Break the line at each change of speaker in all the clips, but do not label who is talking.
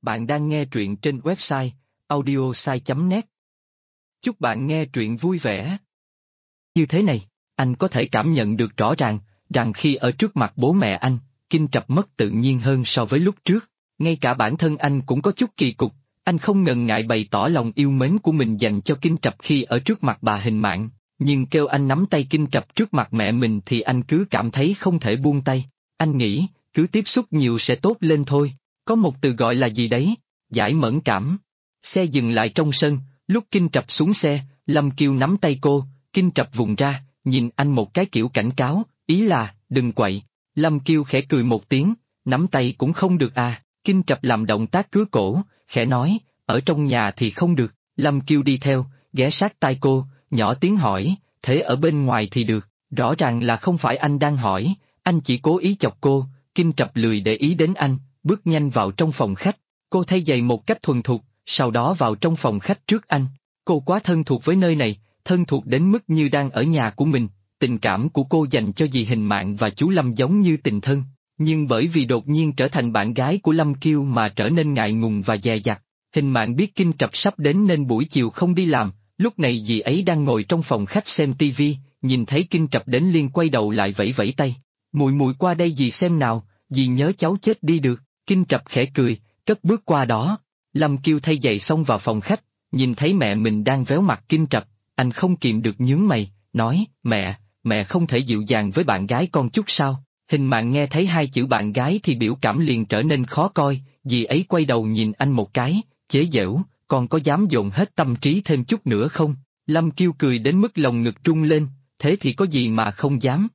Bạn đang nghe truyện trên website audiosai.net. Chúc bạn nghe truyện vui vẻ. Như thế này, anh có thể cảm nhận được rõ ràng, rằng khi ở trước mặt bố mẹ anh, Kinh Trập mất tự nhiên hơn so với lúc trước. Ngay cả bản thân anh cũng có chút kỳ cục, anh không ngần ngại bày tỏ lòng yêu mến của mình dành cho Kinh Trập khi ở trước mặt bà Hình Mạn, nhưng kêu anh nắm tay Kinh Trập trước mặt mẹ mình thì anh cứ cảm thấy không thể buông tay. Anh nghĩ, cứ tiếp xúc nhiều sẽ tốt lên thôi. Có một từ gọi là gì đấy, giải mẫn cảm. Xe dừng lại trong sân, lúc Kinh Trập xuống xe, Lâm Kiêu nắm tay cô, Kinh Trập vùng ra, nhìn anh một cái kiểu cảnh cáo, ý là, đừng quậy. Lâm Kiêu khẽ cười một tiếng, nắm tay cũng không được à. Kinh Trập làm động tác cứa cổ, khẽ nói, ở trong nhà thì không được. Lâm Kiêu đi theo, ghé sát tai cô, nhỏ tiếng hỏi, thế ở bên ngoài thì được. Rõ ràng là không phải anh đang hỏi, anh chỉ cố ý chọc cô. Kinh Trập lười để ý đến anh, bước nhanh vào trong phòng khách. Cô thay giày một cách thuần thục, sau đó vào trong phòng khách trước anh. Cô quá thân thuộc với nơi này, thân thuộc đến mức như đang ở nhà của mình. Tình cảm của cô dành cho dì Hình Mạn và chú Lâm giống như tình thân, nhưng bởi vì đột nhiên trở thành bạn gái của Lâm Kiêu mà trở nên ngại ngùng và dè dặt. Hình Mạn biết Kinh Trập sắp đến nên buổi chiều không đi làm, lúc này dì ấy đang ngồi trong phòng khách xem tivi, nhìn thấy Kinh Trập đến liền quay đầu lại vẫy vẫy tay. Mùi mùi qua đây dì xem nào, dì nhớ cháu chết đi được. Kinh Trập khẽ cười, cất bước qua đó. Lâm Kiêu thay giày xong vào phòng khách, nhìn thấy mẹ mình đang véo mặt Kinh Trập, anh không kìm được nhướng mày, nói, mẹ không thể dịu dàng với bạn gái con chút sao? Hình Mạn nghe thấy hai chữ bạn gái thì biểu cảm liền trở nên khó coi, dì ấy quay đầu nhìn anh một cái, chế giễu, con có dám dồn hết tâm trí thêm chút nữa không? Lâm Kiêu cười đến mức lồng ngực trung lên, thế thì có gì mà không dám?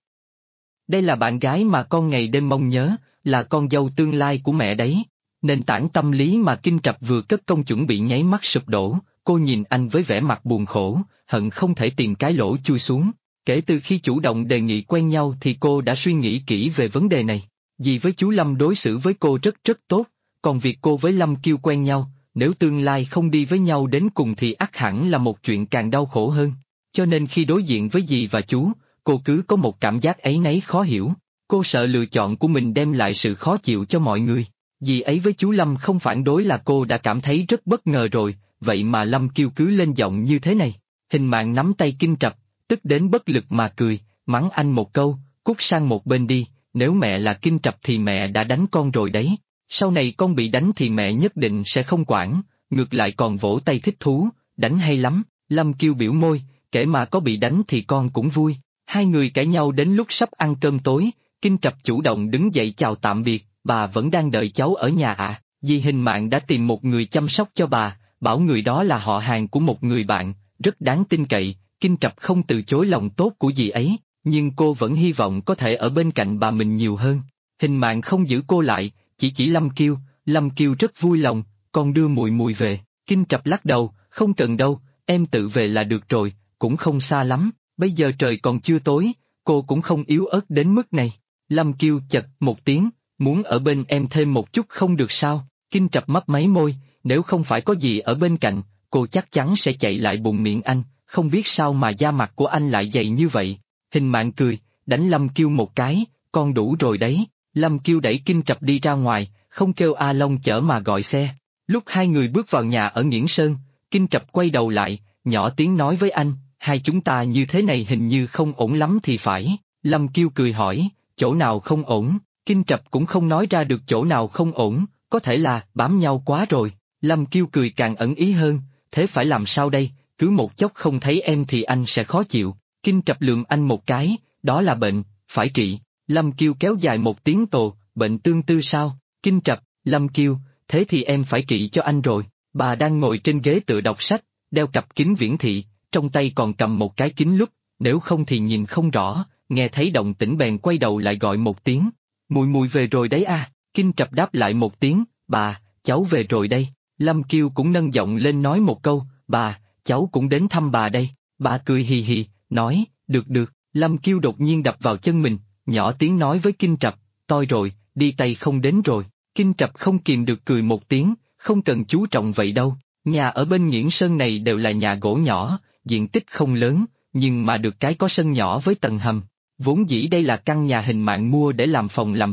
Đây là bạn gái mà con ngày đêm mong nhớ, là con dâu tương lai của mẹ đấy. Nền tảng tâm lý mà Kinh Trập vừa cất công chuẩn bị nháy mắt sụp đổ, cô nhìn anh với vẻ mặt buồn khổ, hận không thể tìm cái lỗ chui xuống. Kể từ khi chủ động đề nghị quen nhau thì cô đã suy nghĩ kỹ về vấn đề này. Dì với chú Lâm đối xử với cô rất tốt, còn việc cô với Lâm Kiêu quen nhau, nếu tương lai không đi với nhau đến cùng thì ắt hẳn là một chuyện càng đau khổ hơn. Cho nên khi đối diện với dì và chú, cô cứ có một cảm giác áy náy khó hiểu. Cô sợ lựa chọn của mình đem lại sự khó chịu cho mọi người. Dì ấy với chú Lâm không phản đối là cô đã cảm thấy rất bất ngờ rồi, vậy mà Lâm Kiêu cứ lên giọng như thế này. Hình Mạn nắm tay Kinh Trập, tức đến bất lực mà cười, mắng anh một câu, cút sang một bên đi, nếu mẹ là Kinh Trập thì mẹ đã đánh con rồi đấy. Sau này con bị đánh thì mẹ nhất định sẽ không quản, ngược lại còn vỗ tay thích thú, đánh hay lắm. Lâm Kiêu biểu môi, kể mà có bị đánh thì con cũng vui. Hai người cãi nhau đến lúc sắp ăn cơm tối, Kinh Trập chủ động đứng dậy chào tạm biệt, bà vẫn đang đợi cháu ở nhà à? Dì Hình Mạn đã tìm một người chăm sóc cho bà, bảo người đó là họ hàng của một người bạn, rất đáng tin cậy. Kinh Trập không từ chối lòng tốt của dì ấy, nhưng cô vẫn hy vọng có thể ở bên cạnh bà mình nhiều hơn. Hình Mạn không giữ cô lại, chỉ Lâm Kiêu rất vui lòng, con đưa mùi mùi về. Kinh Trập lắc đầu, không cần đâu, em tự về là được rồi, cũng không xa lắm, bây giờ trời còn chưa tối, cô cũng không yếu ớt đến mức này. Lâm Kiêu chật một tiếng, muốn ở bên em thêm một chút không được sao? Kinh Trập mấp máy môi, nếu không phải có gì ở bên cạnh, cô chắc chắn sẽ chạy lại bùng miệng anh, không biết sao mà da mặt của anh lại dày như vậy. Hình Mạn cười, đánh Lâm Kiêu một cái, con đủ rồi đấy. Lâm Kiêu đẩy Kinh Trập đi ra ngoài, không kêu A Long chở mà gọi xe. Lúc hai người bước vào nhà ở Nghiễn Sơn, Kinh Trập quay đầu lại, nhỏ tiếng nói với anh, hai chúng ta như thế này hình như không ổn lắm thì phải. Lâm Kiêu cười hỏi, chỗ nào không ổn? Kinh Trập cũng không nói ra được chỗ nào không ổn, có thể là bám nhau quá rồi. Lâm Kiêu cười càng ẩn ý hơn, thế phải làm sao đây, cứ một chốc không thấy em thì anh sẽ khó chịu. Kinh Trập lườm anh một cái, đó là bệnh, phải trị. Lâm Kiêu kéo dài một tiếng tồ, bệnh tương tư sao? Kinh Trập, Lâm Kiêu, thế thì em phải trị cho anh rồi. Bà đang ngồi trên ghế tựa đọc sách, đeo cặp kính viễn thị, trong tay còn cầm một cái kính lúp, nếu không thì nhìn không rõ. Nghe thấy động tĩnh bèn quay đầu lại gọi một tiếng, mùi mùi về rồi đấy à? Kinh Trập đáp lại một tiếng, bà, cháu về rồi đây. Lâm Kiêu cũng nâng giọng lên nói một câu, bà, cháu cũng đến thăm bà đây. Bà cười hì hì, nói, được. Lâm Kiêu đột nhiên đập vào chân mình, nhỏ tiếng nói với Kinh Trập, toi rồi, đi tay không đến rồi. Kinh Trập không kìm được cười một tiếng, không cần chú trọng vậy đâu. Nhà ở bên Nghiễn Sơn này đều là nhà gỗ nhỏ, diện tích không lớn, nhưng mà được cái có sân nhỏ với tầng hầm. Vốn dĩ đây là căn nhà Hình Mạn mua để làm phòng làm việc,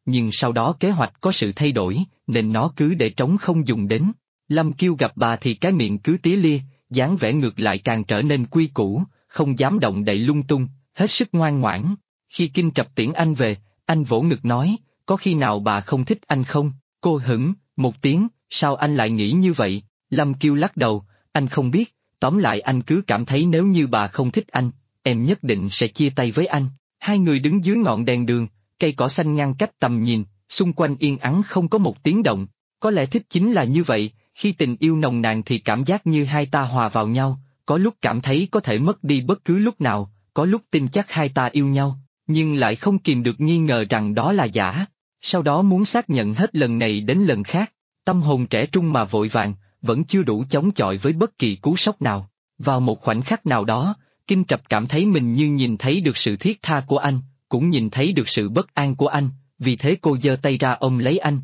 nhưng sau đó kế hoạch có sự thay đổi, nên nó cứ để trống không dùng đến. Lâm Kiêu gặp bà thì cái miệng cứ tía lia, dáng vẻ ngược lại càng trở nên quy củ, không dám động đậy lung tung, hết sức ngoan ngoãn. Khi Kinh Trập tiễn anh về, anh vỗ ngực nói, có khi nào bà không thích anh không? Cô hửng một tiếng, sao anh lại nghĩ như vậy? Lâm Kiêu lắc đầu, anh không biết, tóm lại anh cứ cảm thấy nếu như bà không thích anh, em nhất định sẽ chia tay với anh. Hai người đứng dưới ngọn đèn đường, cây cỏ xanh ngăn cách tầm nhìn, xung quanh yên ắng không có một tiếng động. Có lẽ thích chính là như vậy, khi tình yêu nồng nàn thì cảm giác như hai ta hòa vào nhau, có lúc cảm thấy có thể mất đi bất cứ lúc nào, có lúc tin chắc hai ta yêu nhau, nhưng lại không kìm được nghi ngờ rằng đó là giả. Sau đó muốn xác nhận hết lần này đến lần khác, tâm hồn trẻ trung mà vội vàng, vẫn chưa đủ chống chọi với bất kỳ cú sốc nào. Vào một khoảnh khắc nào đó, Kinh Trập cảm thấy mình như nhìn thấy được sự thiết tha của anh, cũng nhìn thấy được sự bất an của anh, vì thế cô giơ tay ra ôm lấy anh,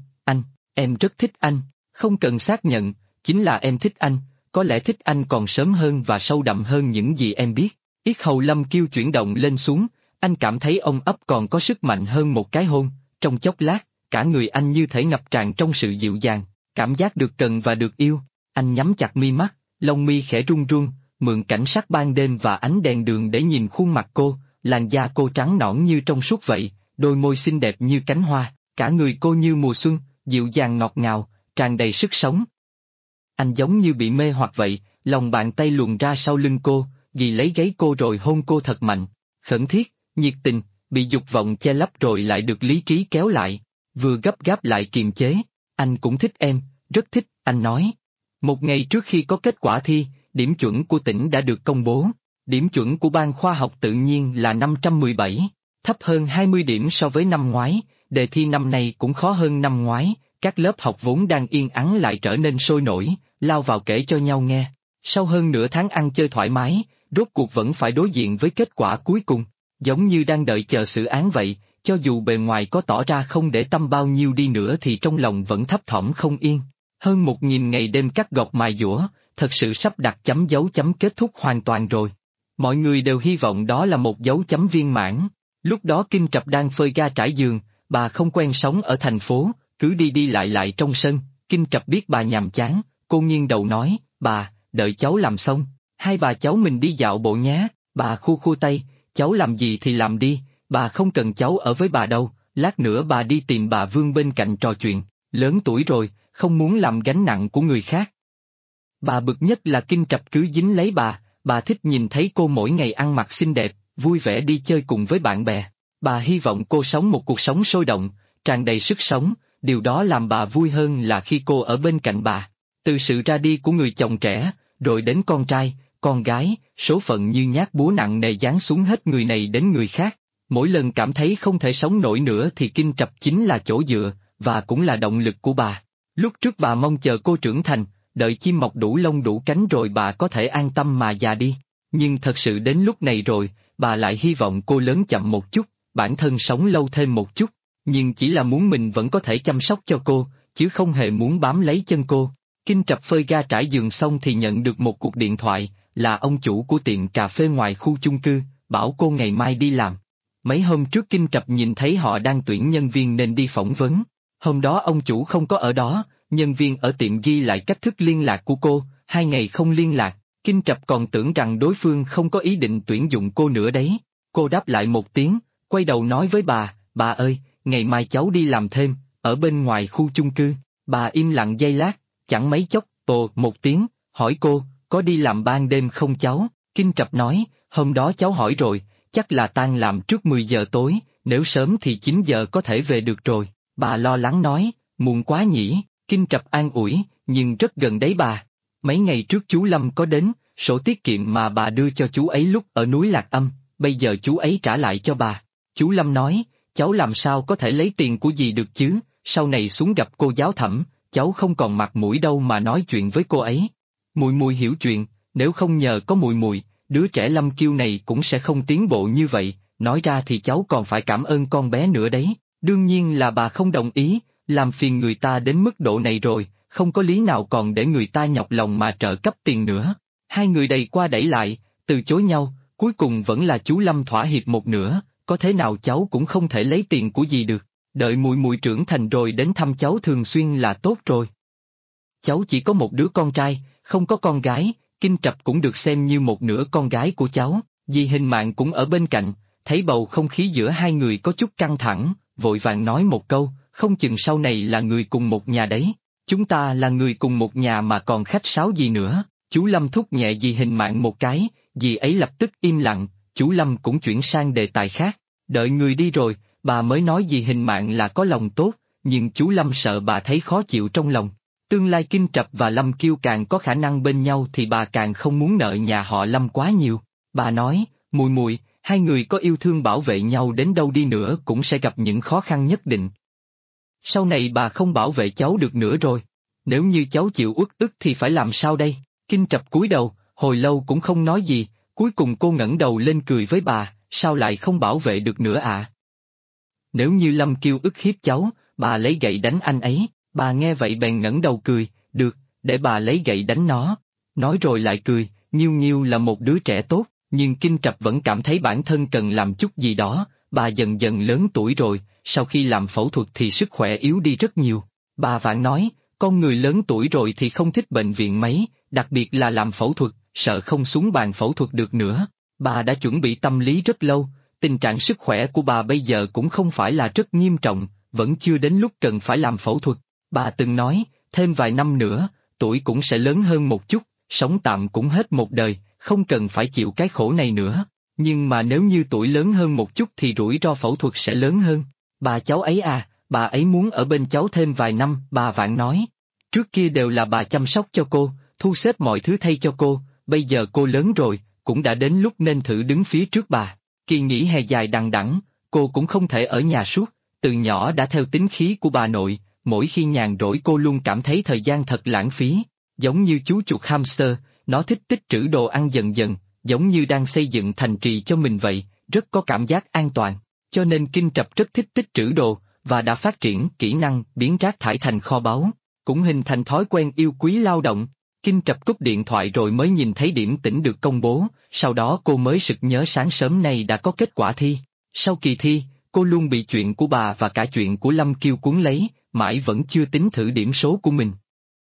em rất thích anh, không cần xác nhận, chính là em thích anh, có lẽ thích anh còn sớm hơn và sâu đậm hơn những gì em biết. Yết hầu Lâm Kiêu chuyển động lên xuống, anh cảm thấy ôm ấp còn có sức mạnh hơn một cái hôn, trong chốc lát, cả người anh như thể ngập tràn trong sự dịu dàng, cảm giác được cần và được yêu. Anh nhắm chặt mi mắt, lông mi khẽ run run, mượn cảnh sắc ban đêm và ánh đèn đường để nhìn khuôn mặt cô, làn da cô trắng nõn như trong suốt vậy, đôi môi xinh đẹp như cánh hoa, cả người cô như mùa xuân, dịu dàng ngọt ngào, tràn đầy sức sống. Anh giống như bị mê hoặc vậy, lòng bàn tay luồn ra sau lưng cô, ghi lấy gáy cô rồi hôn cô thật mạnh, khẩn thiết, nhiệt tình, bị dục vọng che lấp rồi lại được lý trí kéo lại, vừa gấp gáp lại kiềm chế. Anh cũng thích em, rất thích, anh nói. Một ngày trước khi có kết quả thi, điểm chuẩn của tỉnh đã được công bố. Điểm chuẩn của Ban Khoa học Tự nhiên là 517, thấp hơn 20 điểm so với năm ngoái, đề thi năm nay cũng khó hơn năm ngoái, các lớp học vốn đang yên ắng lại trở nên sôi nổi, lao vào kể cho nhau nghe. Sau hơn nửa tháng ăn chơi thoải mái, rốt cuộc vẫn phải đối diện với kết quả cuối cùng, giống như đang đợi chờ xử án vậy, cho dù bề ngoài có tỏ ra không để tâm bao nhiêu đi nữa thì trong lòng vẫn thấp thỏm không yên. Hơn 1000 ngày đêm cắt gọt mài dũa, thật sự sắp đặt chấm dấu chấm kết thúc hoàn toàn rồi. Mọi người đều hy vọng đó là một dấu chấm viên mãn. Lúc đó Kinh Trập đang phơi ga trải giường, bà không quen sống ở thành phố, cứ đi đi lại trong sân. Kinh Trập biết bà nhàm chán, cô nghiêng đầu nói, bà, đợi cháu làm xong, hai bà cháu mình đi dạo bộ nhé. Bà khua khua tay, cháu làm gì thì làm đi, bà không cần cháu ở với bà đâu, lát nữa bà đi tìm bà Vương bên cạnh trò chuyện, lớn tuổi rồi, không muốn làm gánh nặng của người khác. Bà bực nhất là Kinh Trập cứ dính lấy bà thích nhìn thấy cô mỗi ngày ăn mặc xinh đẹp, vui vẻ đi chơi cùng với bạn bè. Bà hy vọng cô sống một cuộc sống sôi động, tràn đầy sức sống, điều đó làm bà vui hơn là khi cô ở bên cạnh bà. Từ sự ra đi của người chồng trẻ, rồi đến con trai, con gái, số phận như nhát búa nặng nề giáng xuống hết người này đến người khác. Mỗi lần cảm thấy không thể sống nổi nữa thì Kinh Trập chính là chỗ dựa, và cũng là động lực của bà. Lúc trước bà mong chờ cô trưởng thành, đợi chim mọc đủ lông đủ cánh rồi bà có thể an tâm mà già đi. Nhưng thật sự đến lúc này rồi, bà lại hy vọng cô lớn chậm một chút, bản thân sống lâu thêm một chút, nhưng chỉ là muốn mình vẫn có thể chăm sóc cho cô, chứ không hề muốn bám lấy chân cô. Kinh Trập phơi ga trải giường xong thì nhận được một cuộc điện thoại, là ông chủ của tiệm cà phê ngoài khu chung cư, bảo cô ngày mai đi làm. Mấy hôm trước Kinh Trập nhìn thấy họ đang tuyển nhân viên nên đi phỏng vấn. Hôm đó ông chủ không có ở đó, nhân viên ở tiệm ghi lại cách thức liên lạc của cô, 2 ngày không liên lạc, Kinh Trập còn tưởng rằng đối phương không có ý định tuyển dụng cô nữa đấy. Cô đáp lại một tiếng, quay đầu nói với bà ơi, ngày mai cháu đi làm thêm, ở bên ngoài khu chung cư. Bà im lặng giây lát, chẳng mấy chốc, một tiếng, hỏi cô, có đi làm ban đêm không cháu? Kinh Trập nói, hôm đó cháu hỏi rồi, chắc là tan làm trước 10 giờ tối, nếu sớm thì 9 giờ có thể về được rồi. Bà lo lắng nói, muộn quá nhỉ? Kinh Trập an ủi, nhưng rất gần đấy bà. Mấy ngày trước chú Lâm có đến, sổ tiết kiệm mà bà đưa cho chú ấy lúc ở núi Lạc Âm, bây giờ chú ấy trả lại cho bà. Chú Lâm nói, cháu làm sao có thể lấy tiền của dì được chứ, sau này xuống gặp cô giáo thẩm, cháu không còn mặt mũi đâu mà nói chuyện với cô ấy. Mùi mùi hiểu chuyện, nếu không nhờ có mùi mùi, đứa trẻ Lâm Kiêu này cũng sẽ không tiến bộ như vậy, nói ra thì cháu còn phải cảm ơn con bé nữa đấy. Đương nhiên là bà không đồng ý, làm phiền người ta đến mức độ này rồi, không có lý nào còn để người ta nhọc lòng mà trợ cấp tiền nữa. Hai người đẩy qua đẩy lại, từ chối nhau, cuối cùng vẫn là chú Lâm thỏa hiệp một nửa, có thế nào cháu cũng không thể lấy tiền của dì được. đợi muội muội trưởng thành rồi đến thăm cháu thường xuyên là tốt rồi. Cháu chỉ có một đứa con trai, không có con gái, Kinh Trập cũng được xem như một nửa con gái của cháu, dì Hình Mạn cũng ở bên cạnh, thấy bầu không khí giữa hai người có chút căng thẳng, vội vàng nói một câu, không chừng sau này là người cùng một nhà đấy, chúng ta là người cùng một nhà mà còn khách sáo gì nữa, chú Lâm thúc nhẹ dì Hình Mạn một cái, dì ấy lập tức im lặng, chú Lâm cũng chuyển sang đề tài khác, đợi người đi rồi, bà mới nói dì Hình Mạn là có lòng tốt, nhưng chú Lâm sợ bà thấy khó chịu trong lòng. Tương lai Kinh Trập và Lâm Kiêu càng có khả năng bên nhau thì bà càng không muốn nợ nhà họ Lâm quá nhiều. Bà nói, muội muội, hai người có yêu thương bảo vệ nhau đến đâu đi nữa cũng sẽ gặp những khó khăn nhất định. Sau này bà không bảo vệ cháu được nữa rồi. Nếu như cháu chịu uất ức thì phải làm sao đây? Kinh Trập cúi đầu, hồi lâu cũng không nói gì, cuối cùng cô ngẩng đầu lên cười với bà, sao lại không bảo vệ được nữa ạ? Nếu như Lâm Kiêu ức hiếp cháu, bà lấy gậy đánh anh ấy. Bà nghe vậy bèn ngẩng đầu cười, được, để bà lấy gậy đánh nó. Nói rồi lại cười, Nhiêu Nhiêu là một đứa trẻ tốt, nhưng Kinh Trập vẫn cảm thấy bản thân cần làm chút gì đó, bà dần dần lớn tuổi rồi, sau khi làm phẫu thuật thì sức khỏe yếu đi rất nhiều. Bà vạn nói, con người lớn tuổi rồi thì không thích bệnh viện mấy, đặc biệt là làm phẫu thuật, sợ không xuống bàn phẫu thuật được nữa. Bà đã chuẩn bị tâm lý rất lâu, tình trạng sức khỏe của bà bây giờ cũng không phải là rất nghiêm trọng, vẫn chưa đến lúc cần phải làm phẫu thuật. Bà từng nói, thêm vài năm nữa, tuổi cũng sẽ lớn hơn một chút, sống tạm cũng hết một đời, không cần phải chịu cái khổ này nữa. Nhưng mà nếu như tuổi lớn hơn một chút thì rủi ro phẫu thuật sẽ lớn hơn. Bà cháu ấy à, bà ấy muốn ở bên cháu thêm vài năm, bà vạn nói. Trước kia đều là bà chăm sóc cho cô, thu xếp mọi thứ thay cho cô, bây giờ cô lớn rồi, cũng đã đến lúc nên thử đứng phía trước bà. Kỳ nghỉ hè dài đằng đẵng, cô cũng không thể ở nhà suốt, từ nhỏ đã theo tính khí của bà nội. Mỗi khi nhàn rỗi cô luôn cảm thấy thời gian thật lãng phí, giống như chú chuột hamster, nó thích tích trữ đồ ăn dần dần, giống như đang xây dựng thành trì cho mình vậy, rất có cảm giác an toàn, cho nên Kinh Trập rất thích tích trữ đồ, và đã phát triển kỹ năng biến rác thải thành kho báu, cũng hình thành thói quen yêu quý lao động. Kinh Trập cúp điện thoại rồi mới nhìn thấy điểm tĩnh được công bố, sau đó cô mới sực nhớ sáng sớm nay đã có kết quả thi. Sau kỳ thi, cô luôn bị chuyện của bà và cả chuyện của Lâm Kiêu cuốn lấy, mãi vẫn chưa tính thử điểm số của mình.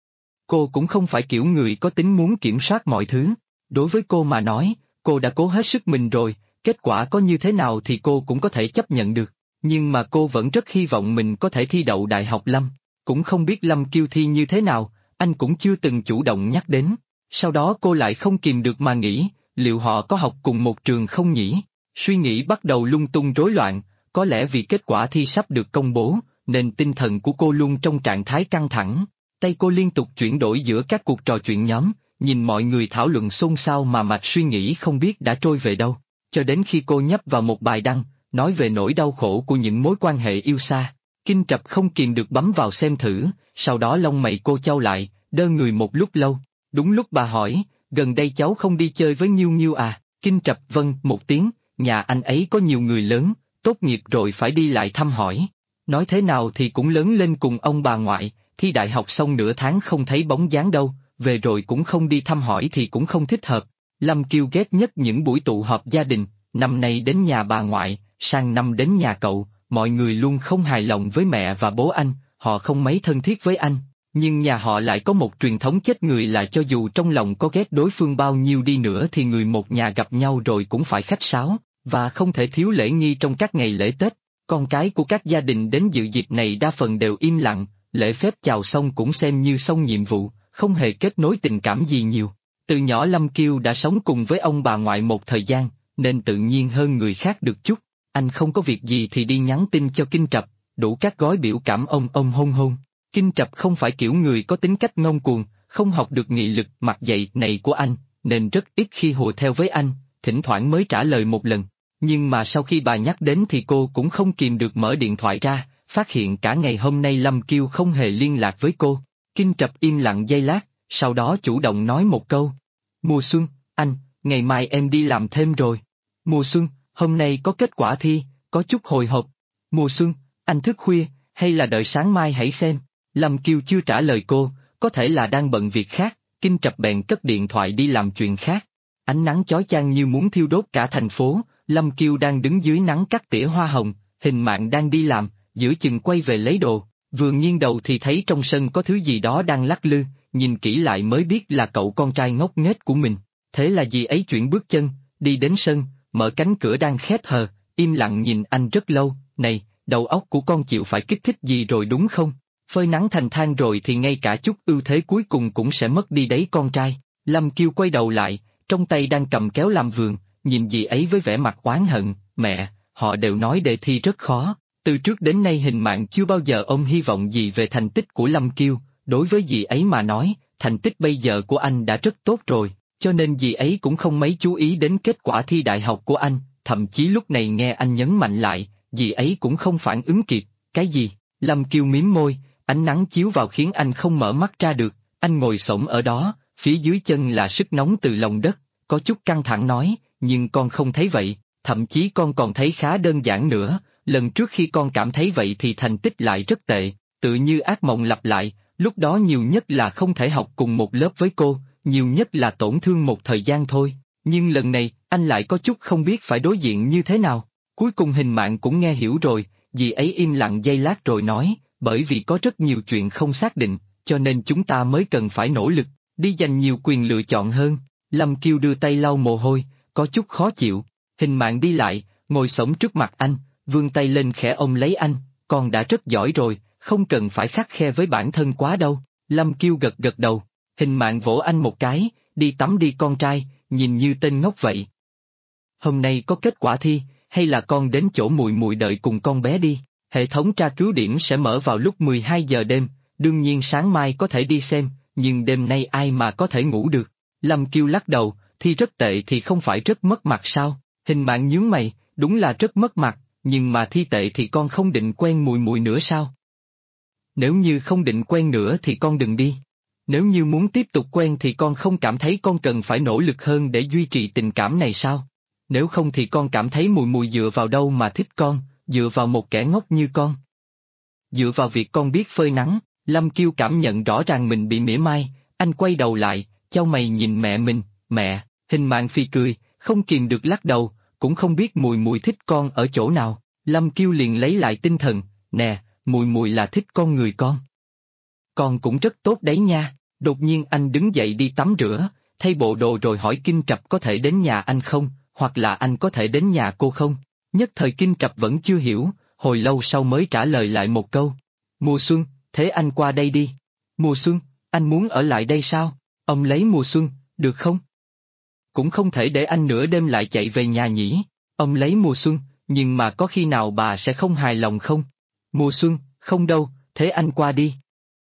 Cô cũng không phải kiểu người có tính muốn kiểm soát mọi thứ. Đối với cô mà nói, cô đã cố hết sức mình rồi, kết quả có như thế nào thì cô cũng có thể chấp nhận được. Nhưng mà cô vẫn rất hy vọng mình có thể thi đậu Đại học Lâm. Cũng không biết Lâm Kiêu thi như thế nào, anh cũng chưa từng chủ động nhắc đến. Sau đó cô lại không kìm được mà nghĩ, liệu họ có học cùng một trường không nhỉ? Suy nghĩ bắt đầu lung tung rối loạn, có lẽ vì kết quả thi sắp được công bố, nên tinh thần của cô luôn trong trạng thái căng thẳng. Tay cô liên tục chuyển đổi giữa các cuộc trò chuyện nhóm, nhìn mọi người thảo luận xôn xao mà mạch suy nghĩ không biết đã trôi về đâu, cho đến khi cô nhấp vào một bài đăng, nói về nỗi đau khổ của những mối quan hệ yêu xa. Kinh Trập không kìm được bấm vào xem thử, sau đó lông mày cô chau lại, đơ người một lúc lâu. Đúng lúc bà hỏi, gần đây cháu không đi chơi với Nhiêu Nhiêu à? Kinh Trập vâng một tiếng, nhà anh ấy có nhiều người lớn, tốt nghiệp rồi phải đi lại thăm hỏi. Nói thế nào thì cũng lớn lên cùng ông bà ngoại, thi đại học xong nửa tháng không thấy bóng dáng đâu, về rồi cũng không đi thăm hỏi thì cũng không thích hợp. Lâm Kiêu ghét nhất những buổi tụ họp gia đình, năm nay đến nhà bà ngoại, sang năm đến nhà cậu, mọi người luôn không hài lòng với mẹ và bố anh, họ không mấy thân thiết với anh, nhưng nhà họ lại có một truyền thống chết người là cho dù trong lòng có ghét đối phương bao nhiêu đi nữa thì người một nhà gặp nhau rồi cũng phải khách sáo, và không thể thiếu lễ nghi trong các ngày lễ Tết. Con cái của các gia đình đến dự dịp này đa phần đều im lặng, lễ phép chào xong cũng xem như xong nhiệm vụ, không hề kết nối tình cảm gì nhiều. Từ nhỏ Lâm Kiêu đã sống cùng với ông bà ngoại một thời gian, nên tự nhiên hơn người khác được chút. Anh không có việc gì thì đi nhắn tin cho Kinh Trập, đủ các gói biểu cảm ông hôn hôn. Kinh Trập không phải kiểu người có tính cách ngông cuồng, không học được nghị lực mặt dày này của anh, nên rất ít khi hùa theo với anh, thỉnh thoảng mới trả lời một lần. Nhưng mà sau khi bà nhắc đến thì cô cũng không kìm được mở điện thoại ra, phát hiện cả ngày hôm nay Lâm Kiêu không hề liên lạc với cô. Kinh Trập im lặng giây lát, sau đó chủ động nói một câu. Mùa Xuân, anh, ngày mai em đi làm thêm rồi. Mùa Xuân, hôm nay có kết quả thi, có chút hồi hộp. Mùa Xuân, anh thức khuya, hay là đợi sáng mai hãy xem. Lâm Kiêu chưa trả lời cô, có thể là đang bận việc khác, Kinh Trập bèn cất điện thoại đi làm chuyện khác. Ánh nắng chói chang như muốn thiêu đốt cả thành phố, Lâm Kiêu đang đứng dưới nắng cắt tỉa hoa hồng, Hình Mạn đang đi làm, giữa chừng quay về lấy đồ, vừa nghiêng đầu thì thấy trong sân có thứ gì đó đang lắc lư, nhìn kỹ lại mới biết là cậu con trai ngốc nghếch của mình. Thế là dì ấy chuyển bước chân, đi đến sân, mở cánh cửa đang khép hờ, im lặng nhìn anh rất lâu. Này, đầu óc của con chịu phải kích thích gì rồi đúng không? Phơi nắng thành than rồi thì ngay cả chút ưu thế cuối cùng cũng sẽ mất đi đấy con trai. Lâm Kiêu quay đầu lại, trong tay đang cầm kéo làm vườn, nhìn dì ấy với vẻ mặt oán hận. Mẹ, họ đều nói đề thi rất khó, từ trước đến nay Hình Mạn chưa bao giờ ôm hy vọng gì về thành tích của Lâm Kiêu. Đối với dì ấy mà nói, thành tích bây giờ của anh đã rất tốt rồi, cho nên dì ấy cũng không mấy chú ý đến kết quả thi đại học của anh, thậm chí lúc này nghe anh nhấn mạnh lại, dì ấy cũng không phản ứng kịp. Cái gì? Lâm Kiêu mím môi, ánh nắng chiếu vào khiến anh không mở mắt ra được, anh ngồi xổm ở đó, phía dưới chân là sức nóng từ lòng đất, có chút căng thẳng nói, nhưng con không thấy vậy, thậm chí con còn thấy khá đơn giản nữa, lần trước khi con cảm thấy vậy thì thành tích lại rất tệ, tự như ác mộng lặp lại, lúc đó nhiều nhất là không thể học cùng một lớp với cô, nhiều nhất là tổn thương một thời gian thôi, nhưng lần này, anh lại có chút không biết phải đối diện như thế nào. Cuối cùng Hình Mạn cũng nghe hiểu rồi, dì ấy im lặng giây lát rồi nói, bởi vì có rất nhiều chuyện không xác định, cho nên chúng ta mới cần phải nỗ lực, đi giành nhiều quyền lựa chọn hơn. Lâm Kiêu đưa tay lau mồ hôi, có chút khó chịu. Hình Mạn đi lại, ngồi xổm trước mặt anh, vươn tay lên khẽ ôm lấy anh, con đã rất giỏi rồi, không cần phải khắt khe với bản thân quá đâu. Lâm Kiêu gật gật đầu, Hình Mạn vỗ anh một cái, đi tắm đi con trai, nhìn như tên ngốc vậy. Hôm nay có kết quả thi, hay là con đến chỗ mùi mùi đợi cùng con bé đi, hệ thống tra cứu điểm sẽ mở vào lúc 12 giờ đêm, đương nhiên sáng mai có thể đi xem, nhưng đêm nay ai mà có thể ngủ được. Lâm Kiêu lắc đầu, thi rất tệ thì không phải rất mất mặt sao? Hình Mạn nhướng mày, đúng là rất mất mặt, nhưng mà thi tệ thì con không định quen mùi mùi nữa sao? Nếu như không định quen nữa thì con đừng đi. Nếu như muốn tiếp tục quen thì con không cảm thấy con cần phải nỗ lực hơn để duy trì tình cảm này sao? Nếu không thì con cảm thấy mùi mùi dựa vào đâu mà thích con, dựa vào một kẻ ngốc như con. Dựa vào việc con biết phơi nắng. Lâm Kiêu cảm nhận rõ ràng mình bị mỉa mai, anh quay đầu lại, chau mày nhìn mẹ mình, mẹ. Hình Mạn phì cười, không kìm được lắc đầu, cũng không biết mùi mùi thích con ở chỗ nào. Lâm Kiêu liền lấy lại tinh thần, nè, mùi mùi là thích con người con. Con cũng rất tốt đấy nha. Đột nhiên anh đứng dậy đi tắm rửa, thay bộ đồ rồi hỏi Kinh Trập có thể đến nhà anh không, hoặc là anh có thể đến nhà cô không. Nhất thời Kinh Trập vẫn chưa hiểu, hồi lâu sau mới trả lời lại một câu. Mùa xuân, thế anh qua đây đi. Mùa xuân, anh muốn ở lại đây sao? Ông lấy mùa xuân, được không? Cũng không thể để anh nửa đêm lại chạy về nhà nhỉ. Ông lấy mùa xuân, nhưng mà có khi nào bà sẽ không hài lòng không? Mùa xuân, không đâu, thế anh qua đi.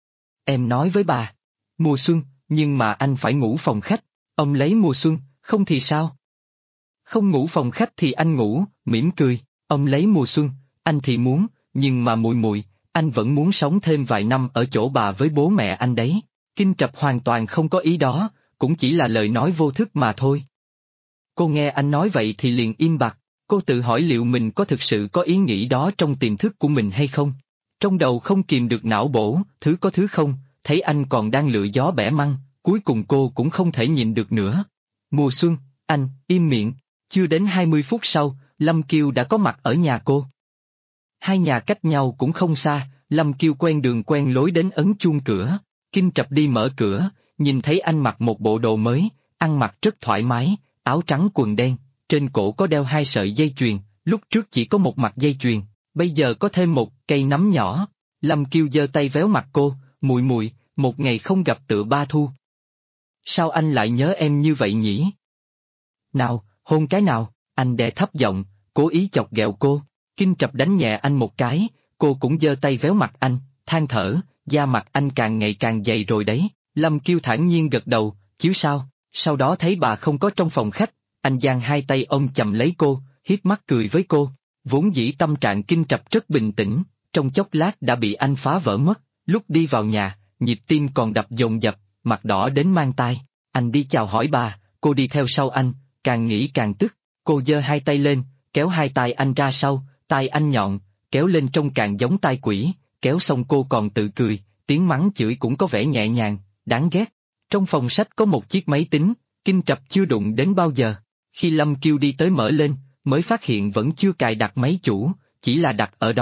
Em nói với bà. Mùa xuân, nhưng mà anh phải ngủ phòng khách. Ông lấy mùa xuân, không thì sao? Không ngủ phòng khách thì anh ngủ, mỉm cười. Ông lấy mùa xuân, anh thì muốn, nhưng mà mùi mùi, anh vẫn muốn sống thêm vài năm ở chỗ bà với bố mẹ anh đấy. Kinh Trập hoàn toàn không có ý đó, cũng chỉ là lời nói vô thức mà thôi. Cô nghe anh nói vậy thì liền im bặt, cô tự hỏi liệu mình có thực sự có ý nghĩ đó trong tiềm thức của mình hay không. Trong đầu không kìm được não bổ, thứ có thứ không, thấy anh còn đang lựa gió bẻ măng, cuối cùng cô cũng không thể nhìn được nữa. Mùa xuân, anh, im miệng, chưa đến 20 phút sau, Lâm Kiêu đã có mặt ở nhà cô. Hai nhà cách nhau cũng không xa, Lâm Kiêu quen đường quen lối đến ấn chuông cửa. Kinh Trập đi mở cửa, nhìn thấy anh mặc một bộ đồ mới, ăn mặc rất thoải mái, áo trắng quần đen, trên cổ có đeo 2 sợi dây chuyền, lúc trước chỉ có một mặt dây chuyền, bây giờ có thêm một cây nắm nhỏ. Lâm Kiêu giơ tay véo mặt cô, mùi mùi, một ngày không gặp tựa ba thu. Sao anh lại nhớ em như vậy nhỉ? Nào, hôn cái nào, anh đè thấp giọng, cố ý chọc ghẹo cô. Kinh Trập đánh nhẹ anh một cái, cô cũng giơ tay véo mặt anh, than thở, da mặt anh càng ngày càng dày rồi đấy. Lâm Kiêu thản nhiên gật đầu, chiếu sao, sau đó thấy bà không có trong phòng khách, anh giang hai tay ôm chầm lấy cô, hiếp mắt cười với cô. Vốn dĩ tâm trạng Kinh Trập rất bình tĩnh, trong chốc lát đã bị anh phá vỡ mất. Lúc đi vào nhà, nhịp tim còn đập dồn dập, mặt đỏ đến mang tai. Anh đi chào hỏi bà, cô đi theo sau anh, càng nghĩ càng tức. Cô giơ hai tay lên, kéo hai tay anh ra sau, tai anh nhọn, kéo lên trông càng giống tai quỷ, kéo xong cô còn tự cười, tiếng mắng chửi cũng có vẻ nhẹ nhàng, đáng ghét. Trong phòng sách có một chiếc máy tính, Kinh Trập chưa đụng đến bao giờ. Khi Lâm Kiêu đi tới mở lên, mới phát hiện vẫn chưa cài đặt máy chủ, chỉ là đặt ở đó,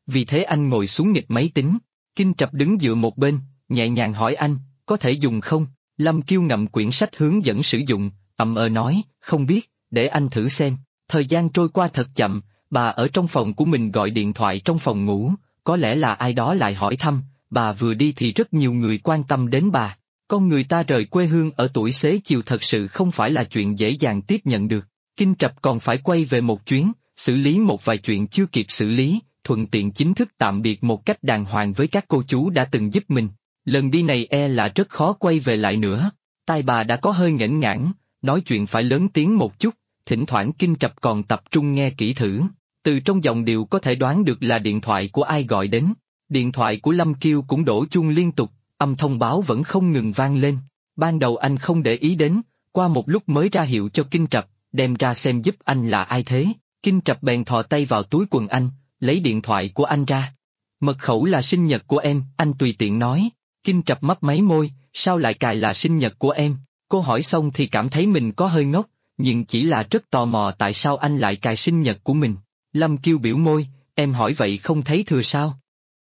vì thế anh ngồi xuống nghịch máy tính. Kinh Trập đứng dựa một bên, nhẹ nhàng hỏi anh, có thể dùng không? Lâm Kiêu ngậm quyển sách hướng dẫn sử dụng, nói, không biết, để anh thử xem. Thời gian trôi qua thật chậm, bà ở trong phòng của mình gọi điện thoại trong phòng ngủ, có lẽ là ai đó lại hỏi thăm, bà vừa đi thì rất nhiều người quan tâm đến bà. Con người ta rời quê hương ở tuổi xế chiều thật sự không phải là chuyện dễ dàng tiếp nhận được. Kinh Trập còn phải quay về một chuyến, xử lý một vài chuyện chưa kịp xử lý, thuận tiện chính thức tạm biệt một cách đàng hoàng với các cô chú đã từng giúp mình. Lần đi này là rất khó quay về lại nữa. Tai bà đã có hơi nghẽn ngãn, nói chuyện phải lớn tiếng một chút, thỉnh thoảng Kinh Trập còn tập trung nghe kỹ thử. Từ trong giọng điệu có thể đoán được là điện thoại của ai gọi đến. Điện thoại của Lâm Kiêu cũng đổ chuông liên tục, âm thông báo vẫn không ngừng vang lên. Ban đầu anh không để ý đến, qua một lúc mới ra hiệu cho Kinh Trập, đem ra xem giúp anh là ai thế. Kinh Trập bèn thò tay vào túi quần anh, lấy điện thoại của anh ra. Mật khẩu là sinh nhật của em, anh tùy tiện nói. Kinh Trập mấp máy môi, sao lại cài là sinh nhật của em? Cô hỏi xong thì cảm thấy mình có hơi ngốc, nhưng chỉ là rất tò mò tại sao anh lại cài sinh nhật của mình. Lâm Kiêu biểu môi, em hỏi vậy không thấy thừa sao?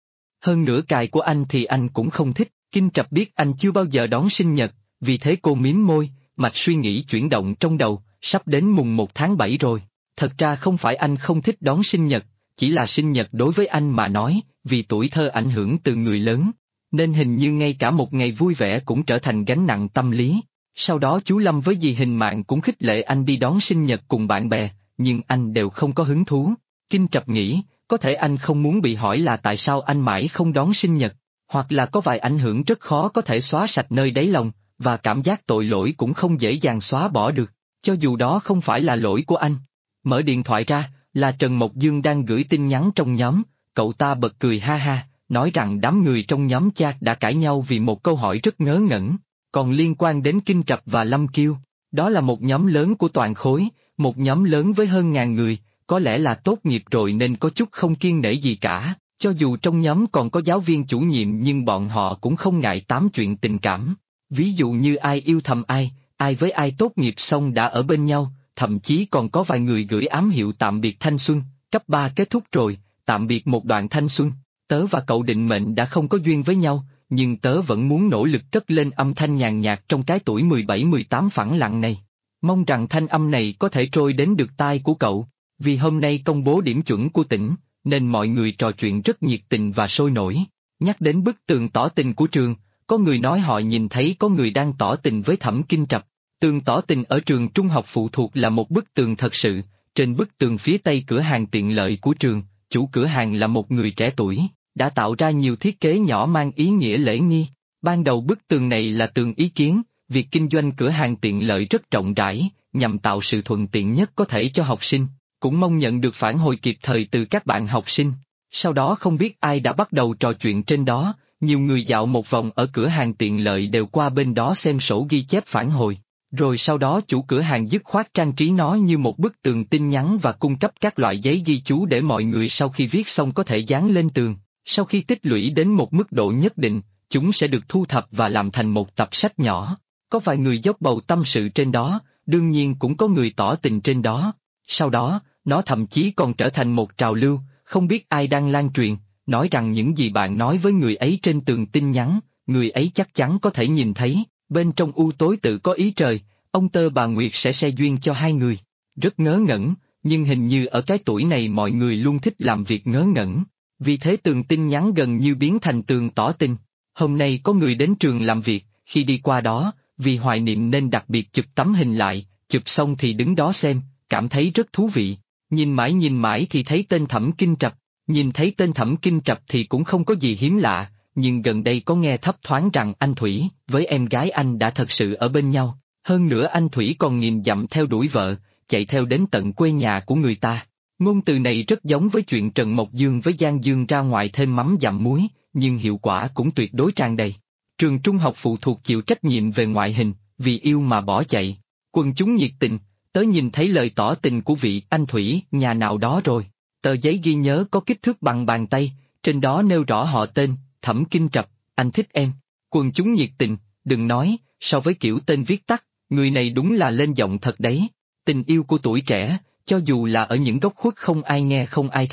Hơn nữa cài của anh thì anh cũng không thích. Kinh Trập biết anh chưa bao giờ đón sinh nhật, vì thế cô mím môi, mạch suy nghĩ chuyển động trong đầu, sắp đến mùng 1 tháng 7 rồi. Thật ra không phải anh không thích đón sinh nhật, chỉ là sinh nhật đối với anh mà nói, vì tuổi thơ ảnh hưởng từ người lớn, nên hình như ngay cả một ngày vui vẻ cũng trở thành gánh nặng tâm lý. Sau đó chú Lâm với dì Hình Mạng cũng khích lệ anh đi đón sinh nhật cùng bạn bè, nhưng anh đều không có hứng thú. Kinh Trập nghĩ, có thể anh không muốn bị hỏi là tại sao anh mãi không đón sinh nhật, hoặc là có vài ảnh hưởng rất khó có thể xóa sạch nơi đáy lòng, và cảm giác tội lỗi cũng không dễ dàng xóa bỏ được, cho dù đó không phải là lỗi của anh. Mở điện thoại ra, là Trần Mộc Dương đang gửi tin nhắn trong nhóm, cậu ta bật cười ha ha, nói rằng đám người trong nhóm chat đã cãi nhau vì một câu hỏi rất ngớ ngẩn. Còn liên quan đến Kinh Trập và Lâm Kiêu, đó là một nhóm lớn của toàn khối, một nhóm lớn với hơn 1000 người, có lẽ là tốt nghiệp rồi nên có chút không kiêng nể gì cả, cho dù trong nhóm còn có giáo viên chủ nhiệm nhưng bọn họ cũng không ngại tám chuyện tình cảm. Ví dụ như ai yêu thầm ai, ai với ai tốt nghiệp xong đã ở bên nhau, thậm chí còn có vài người gửi ám hiệu tạm biệt thanh xuân, cấp 3 kết thúc rồi, tạm biệt một đoạn thanh xuân. Tớ và cậu định mệnh đã không có duyên với nhau, nhưng tớ vẫn muốn nỗ lực cất lên âm thanh nhàn nhạt trong cái tuổi 17-18 phẳng lặng này. Mong rằng thanh âm này có thể trôi đến được tai của cậu, vì hôm nay công bố điểm chuẩn của tỉnh, nên mọi người trò chuyện rất nhiệt tình và sôi nổi. Nhắc đến bức tường tỏ tình của trường, có người nói họ nhìn thấy có người đang tỏ tình với Thẩm Kinh Trập. Tường tỏ tình ở trường trung học phụ thuộc là một bức tường thật sự, trên bức tường phía tây cửa hàng tiện lợi của trường, chủ cửa hàng là một người trẻ tuổi, đã tạo ra nhiều thiết kế nhỏ mang ý nghĩa lễ nghi. Ban đầu bức tường này là tường ý kiến, việc kinh doanh cửa hàng tiện lợi rất rộng rãi, nhằm tạo sự thuận tiện nhất có thể cho học sinh, cũng mong nhận được phản hồi kịp thời từ các bạn học sinh. Sau đó không biết ai đã bắt đầu trò chuyện trên đó, nhiều người dạo một vòng ở cửa hàng tiện lợi đều qua bên đó xem sổ ghi chép phản hồi. Rồi sau đó chủ cửa hàng dứt khoát trang trí nó như một bức tường tin nhắn và cung cấp các loại giấy ghi chú để mọi người sau khi viết xong có thể dán lên tường. Sau khi tích lũy đến một mức độ nhất định, chúng sẽ được thu thập và làm thành một tập sách nhỏ. Có vài người dốc bầu tâm sự trên đó, đương nhiên cũng có người tỏ tình trên đó. Sau đó, nó thậm chí còn trở thành một trào lưu, không biết ai đang lan truyền, nói rằng những gì bạn nói với người ấy trên tường tin nhắn, người ấy chắc chắn có thể nhìn thấy. Bên trong u tối tự có ý trời, ông Tơ bà Nguyệt sẽ xe duyên cho hai người. Rất ngớ ngẩn, nhưng hình như ở cái tuổi này mọi người luôn thích làm việc ngớ ngẩn. Vì thế tường tin nhắn gần như biến thành tường tỏ tình. Hôm nay có người đến trường làm việc, khi đi qua đó, vì hoài niệm nên đặc biệt chụp tấm hình lại, chụp xong thì đứng đó xem, cảm thấy rất thú vị. Nhìn mãi thì thấy tên Thẩm Kinh Trập, nhìn thấy tên Thẩm Kinh Trập thì cũng không có gì hiếm lạ. Nhưng gần đây có nghe thấp thoáng rằng anh Thủy với em gái anh đã thật sự ở bên nhau, hơn nữa anh Thủy còn nghìn dặm theo đuổi vợ, chạy theo đến tận quê nhà của người ta. Ngôn từ này rất giống với chuyện Trần Mộc Dương với Giang Dương ra ngoài thêm mắm dặm muối, nhưng hiệu quả cũng tuyệt đối tràn đầy. Trường trung học phụ thuộc chịu trách nhiệm về ngoại hình, vì yêu mà bỏ chạy. Quần chúng nhiệt tình, tớ nhìn thấy lời tỏ tình của vị anh Thủy nhà nào đó rồi. Tờ giấy ghi nhớ có kích thước bằng bàn tay, trên đó nêu rõ họ tên, Thẩm Kinh Trập, anh thích em. Quần chúng nhiệt tình, đừng nói, so với kiểu tên viết tắt, người này đúng là lên giọng thật đấy. Tình yêu của tuổi trẻ, cho dù là ở những góc khuất không ai nghe không ai thấy,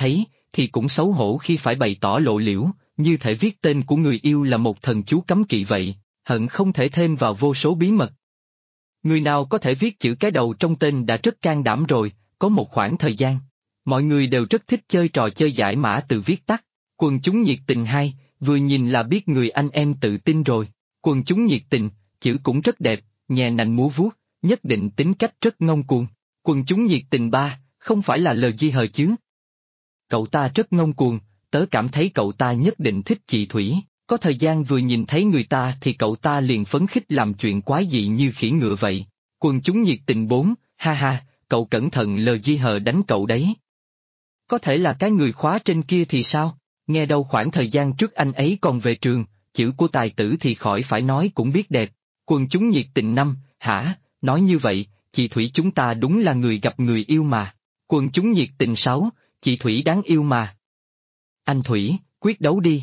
thì cũng xấu hổ khi phải bày tỏ lộ liễu, như thể viết tên của người yêu là một thần chú cấm kỵ vậy, hận không thể thêm vào vô số bí mật. Người nào có thể viết chữ cái đầu trong tên đã rất can đảm rồi, có một khoảng thời gian. Mọi người đều rất thích chơi trò chơi giải mã từ viết tắt. Quần chúng nhiệt tình hai, vừa nhìn là biết người anh em tự tin rồi. Quần chúng nhiệt tình, chữ cũng rất đẹp, nhẹ nành múa vuốt, nhất định tính cách rất ngông cuồng. Quần chúng nhiệt tình ba, không phải là lời di hờ chứ. Cậu ta rất ngông cuồng, tớ cảm thấy cậu ta nhất định thích chị Thủy. Có thời gian vừa nhìn thấy người ta thì cậu ta liền phấn khích làm chuyện quái dị như khỉ ngựa vậy. Quần chúng nhiệt tình bốn, ha ha, cậu cẩn thận lời di hờ đánh cậu đấy. Có thể là cái người khóa trên kia thì sao? Nghe đâu khoảng thời gian trước anh ấy còn về trường, chữ của tài tử thì khỏi phải nói cũng biết đẹp. Quần chúng nhiệt tình năm, hả, nói như vậy, chị Thủy chúng ta đúng là người gặp người yêu mà. Quần chúng nhiệt tình sáu, chị Thủy đáng yêu mà. Anh Thủy, quyết đấu đi.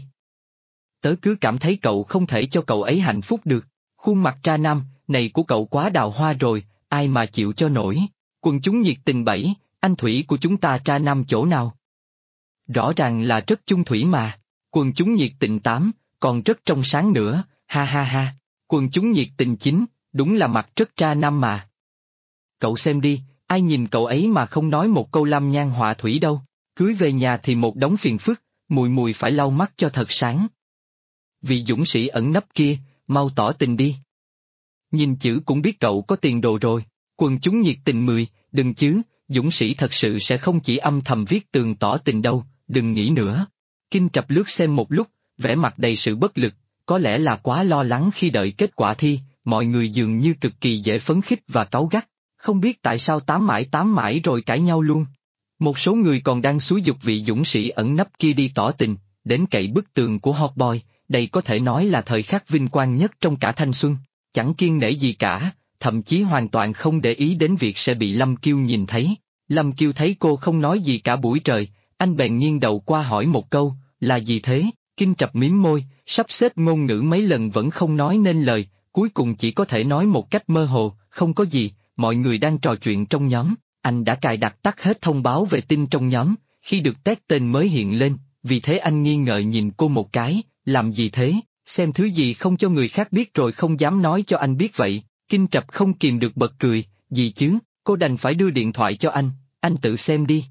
Tớ cứ cảm thấy cậu không thể cho cậu ấy hạnh phúc được. Khuôn mặt tra nam, này của cậu quá đào hoa rồi, ai mà chịu cho nổi. Quần chúng nhiệt tình bảy, anh Thủy của chúng ta tra nam chỗ nào? Rõ ràng là rất chung thủy mà. Quần chúng nhiệt tình tám, còn rất trong sáng nữa, ha ha ha. Quần chúng nhiệt tình chín, đúng là mặt rất tra nam mà. Cậu xem đi, ai nhìn cậu ấy mà không nói một câu lam nhan họa thủy đâu. Cưới về nhà thì một đống phiền phức, mùi mùi phải lau mắt cho thật sáng. Vị dũng sĩ ẩn nấp kia, mau tỏ tình đi. Nhìn chữ cũng biết cậu có tiền đồ rồi. Quần chúng nhiệt tình 10, đừng chứ, dũng sĩ thật sự sẽ không chỉ âm thầm viết tường tỏ tình đâu, đừng nghĩ nữa. Kinh Trập lướt xem một lúc, vẻ mặt đầy sự bất lực, có lẽ là quá lo lắng khi đợi kết quả thi, mọi người dường như cực kỳ dễ phấn khích và cáu gắt, không biết tại sao tám mãi rồi cãi nhau luôn. Một số người còn đang xúi giục vị dũng sĩ ẩn nấp kia đi tỏ tình, đến cậy bức tường của Hot Boy, đây có thể nói là thời khắc vinh quang nhất trong cả thanh xuân, chẳng kiêng nể gì cả, thậm chí hoàn toàn không để ý đến việc sẽ bị Lâm Kiêu nhìn thấy. Lâm Kiêu thấy cô không nói gì cả buổi trời, anh bèn nghiêng đầu qua hỏi một câu, là gì thế? Kinh Trập mím môi, sắp xếp ngôn ngữ mấy lần vẫn không nói nên lời, cuối cùng chỉ có thể nói một cách mơ hồ, không có gì, mọi người đang trò chuyện trong nhóm, anh đã cài đặt tắt hết thông báo về tin trong nhóm, khi được tag tên mới hiện lên, vì thế anh nghi ngờ nhìn cô một cái, làm gì thế, xem thứ gì không cho người khác biết rồi không dám nói cho anh biết vậy. Kinh Trập không kìm được bật cười, gì chứ, cô đành phải đưa điện thoại cho anh tự xem đi.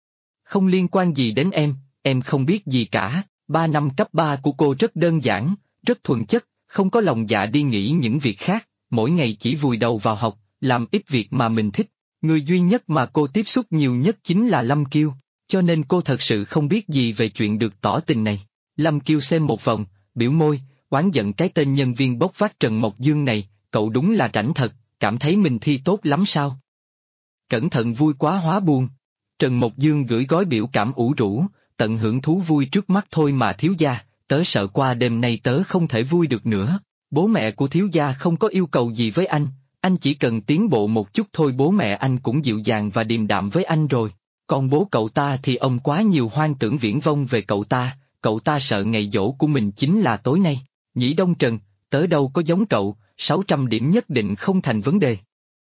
Không liên quan gì đến em không biết gì cả, 3 năm cấp 3 của cô rất đơn giản, rất thuần chất, không có lòng dạ đi nghĩ những việc khác, mỗi ngày chỉ vùi đầu vào học, làm ít việc mà mình thích. Người duy nhất mà cô tiếp xúc nhiều nhất chính là Lâm Kiêu, cho nên cô thật sự không biết gì về chuyện được tỏ tình này. Lâm Kiêu xem một vòng, biểu môi, oán giận cái tên nhân viên bốc vác Trần Mộc Dương này, cậu đúng là rảnh thật, cảm thấy mình thi tốt lắm sao? Cẩn thận vui quá hóa buồn. Trần Mộc Dương gửi gói biểu cảm ủ rũ, tận hưởng thú vui trước mắt thôi mà thiếu gia, tớ sợ qua đêm nay tớ không thể vui được nữa. Bố mẹ của thiếu gia không có yêu cầu gì với anh chỉ cần tiến bộ một chút thôi, bố mẹ anh cũng dịu dàng và điềm đạm với anh rồi. Còn bố cậu ta thì ông quá nhiều hoang tưởng viển vông về cậu ta sợ ngày giỗ của mình chính là tối nay. Nhĩ Đông Trần, tớ đâu có giống cậu, 600 điểm nhất định không thành vấn đề.